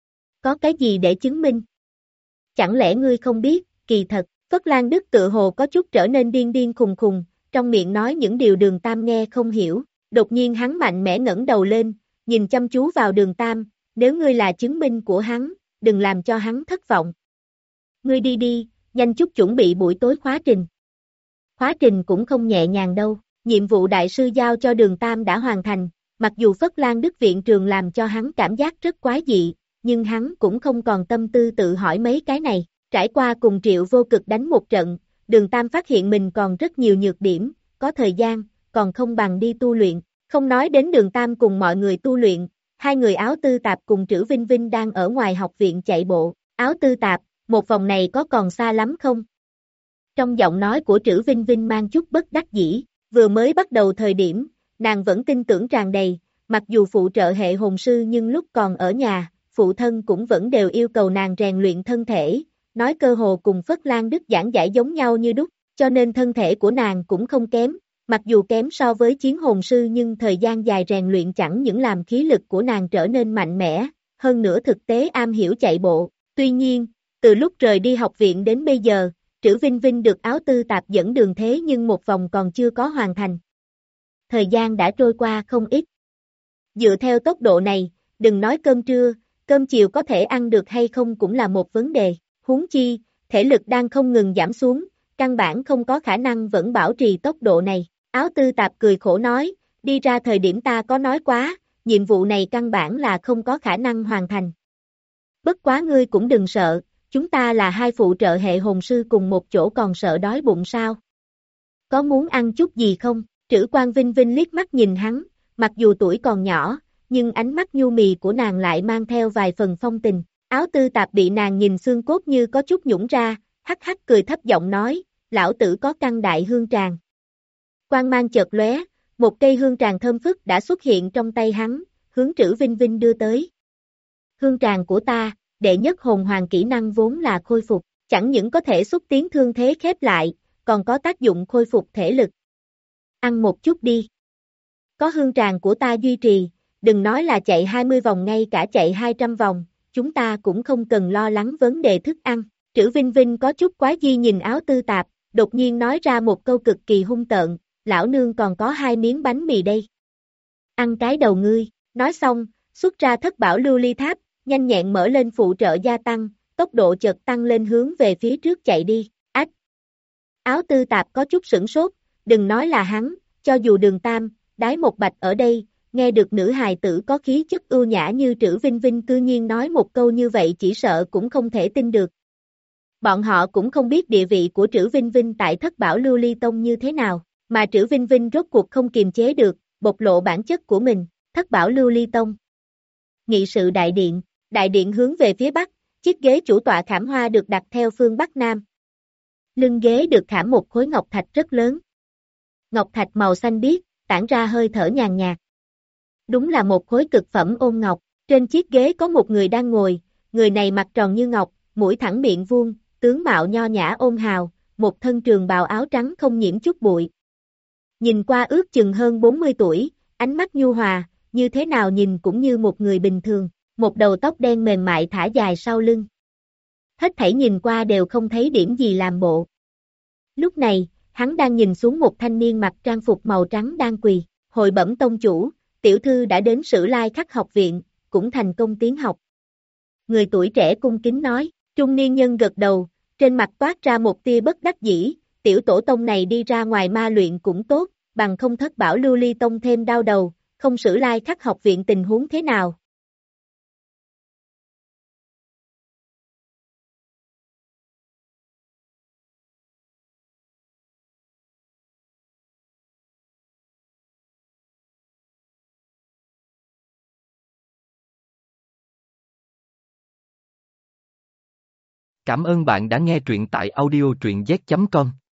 Có cái gì để chứng minh? Chẳng lẽ ngươi không biết, kỳ thật, Phất Lan Đức tự hồ có chút trở nên điên điên khùng khùng, trong miệng nói những điều Đường Tam nghe không hiểu, đột nhiên hắn mạnh mẽ ngẩng đầu lên, nhìn chăm chú vào Đường Tam, nếu ngươi là chứng minh của hắn, đừng làm cho hắn thất vọng. Ngươi đi đi, nhanh chút chuẩn bị buổi tối khóa trình. Khóa trình cũng không nhẹ nhàng đâu, nhiệm vụ đại sư giao cho Đường Tam đã hoàn thành, mặc dù Phất Lan Đức viện trường làm cho hắn cảm giác rất quái dị, nhưng hắn cũng không còn tâm tư tự hỏi mấy cái này. Trải qua cùng Triệu Vô Cực đánh một trận, Đường Tam phát hiện mình còn rất nhiều nhược điểm, có thời gian, còn không bằng đi tu luyện. Không nói đến Đường Tam cùng mọi người tu luyện, hai người Áo Tư Tạp cùng Trữ Vinh Vinh đang ở ngoài học viện chạy bộ. Áo Tư Tạp, một vòng này có còn xa lắm không? Trong giọng nói của Trữ Vinh Vinh mang chút bất đắc dĩ, vừa mới bắt đầu thời điểm, nàng vẫn tin tưởng tràn đầy, mặc dù phụ trợ hệ hồn sư nhưng lúc còn ở nhà, phụ thân cũng vẫn đều yêu cầu nàng rèn luyện thân thể, nói cơ hồ cùng Phất Lan Đức giảng giải giống nhau như đúc, cho nên thân thể của nàng cũng không kém, mặc dù kém so với chiến hồn sư nhưng thời gian dài rèn luyện chẳng những làm khí lực của nàng trở nên mạnh mẽ, hơn nữa thực tế am hiểu chạy bộ. Tuy nhiên, từ lúc rời đi học viện đến bây giờ, Trữ Vinh Vinh được Áo Tư Tạp dẫn đường thế nhưng một vòng còn chưa có hoàn thành. Thời gian đã trôi qua không ít. Dựa theo tốc độ này, đừng nói cơm trưa, cơm chiều có thể ăn được hay không cũng là một vấn đề. Huống chi, thể lực đang không ngừng giảm xuống, căn bản không có khả năng vẫn bảo trì tốc độ này. Áo Tư Tạp cười khổ nói, đi ra thời điểm ta có nói quá, nhiệm vụ này căn bản là không có khả năng hoàn thành. Bất quá ngươi cũng đừng sợ, chúng ta là hai phụ trợ hệ hồn sư cùng một chỗ còn sợ đói bụng sao? Có muốn ăn chút gì không? Trữ Quan Vinh Vinh liếc mắt nhìn hắn, mặc dù tuổi còn nhỏ, nhưng ánh mắt nhu mì của nàng lại mang theo vài phần phong tình. Áo Tư Tạp bị nàng nhìn xương cốt như có chút nhũn ra, hắc hắc cười thấp giọng nói, lão tử có căn đại hương tràng. Quang mang chợt lóe, một cây hương tràng thơm phức đã xuất hiện trong tay hắn, hướng Trữ Vinh Vinh đưa tới. Hương tràng của ta, đệ nhất hồn hoàng kỹ năng vốn là khôi phục, chẳng những có thể xúc tiến thương thế khép lại, còn có tác dụng khôi phục thể lực. Ăn một chút đi, Có hương tràng của ta duy trì, đừng nói là chạy hai mươi vòng, ngay cả chạy hai trăm vòng, chúng ta cũng không cần lo lắng vấn đề thức ăn. Trữ Vinh Vinh có chút quái dị nhìn Áo Tư Tạp, đột nhiên nói ra một câu cực kỳ hung tợn, lão nương còn có hai miếng bánh mì đây. Ăn cái đầu ngươi, nói xong, xuất ra thất bảo lưu ly tháp, nhanh nhẹn mở lên phụ trợ gia tăng, tốc độ chợt tăng lên hướng về phía trước chạy đi. Ách! Áo Tư Tạp có chút sửng sốt, đừng nói là hắn, cho dù Đường Tam, Đái Một Bạch ở đây, nghe được nữ hài tử có khí chất ưu nhã như Trữ Vinh Vinh cư nhiên nói một câu như vậy chỉ sợ cũng không thể tin được. Bọn họ cũng không biết địa vị của Trữ Vinh Vinh tại Thất Bảo Lưu Ly Tông như thế nào, mà Trữ Vinh Vinh rốt cuộc không kiềm chế được, bộc lộ bản chất của mình. Thất Bảo Lưu Ly Tông. Nghị sự đại điện, đại điện hướng về phía bắc, chiếc ghế chủ tọa khảm hoa được đặt theo phương bắc nam. Lưng ghế được khảm một khối ngọc thạch rất lớn. Ngọc thạch màu xanh biếc, tản ra hơi thở nhàn nhạt. Đúng là một khối cực phẩm ôn ngọc, trên chiếc ghế có một người đang ngồi, người này mặt tròn như ngọc, mũi thẳng miệng vuông, tướng mạo nho nhã ôn hào, một thân trường bào áo trắng không nhiễm chút bụi. Nhìn qua ước chừng hơn bốn mươi tuổi, ánh mắt nhu hòa, như thế nào nhìn cũng như một người bình thường, một đầu tóc đen mềm mại thả dài sau lưng. Hết thảy nhìn qua đều không thấy điểm gì làm bộ. Lúc này, hắn đang nhìn xuống một thanh niên mặc trang phục màu trắng đang quỳ, hội bẩm tông chủ, tiểu thư đã đến Sử Lai Khắc học viện, cũng thành công tiến học. Người tuổi trẻ cung kính nói, trung niên nhân gật đầu, trên mặt toát ra một tia bất đắc dĩ, tiểu tổ tông này đi ra ngoài ma luyện cũng tốt, bằng không Thất Bảo Lưu Ly Tông thêm đau đầu, không Sử Lai Khắc học viện tình huống thế nào. Cảm ơn bạn đã nghe truyện tại audio truyện z chấm com.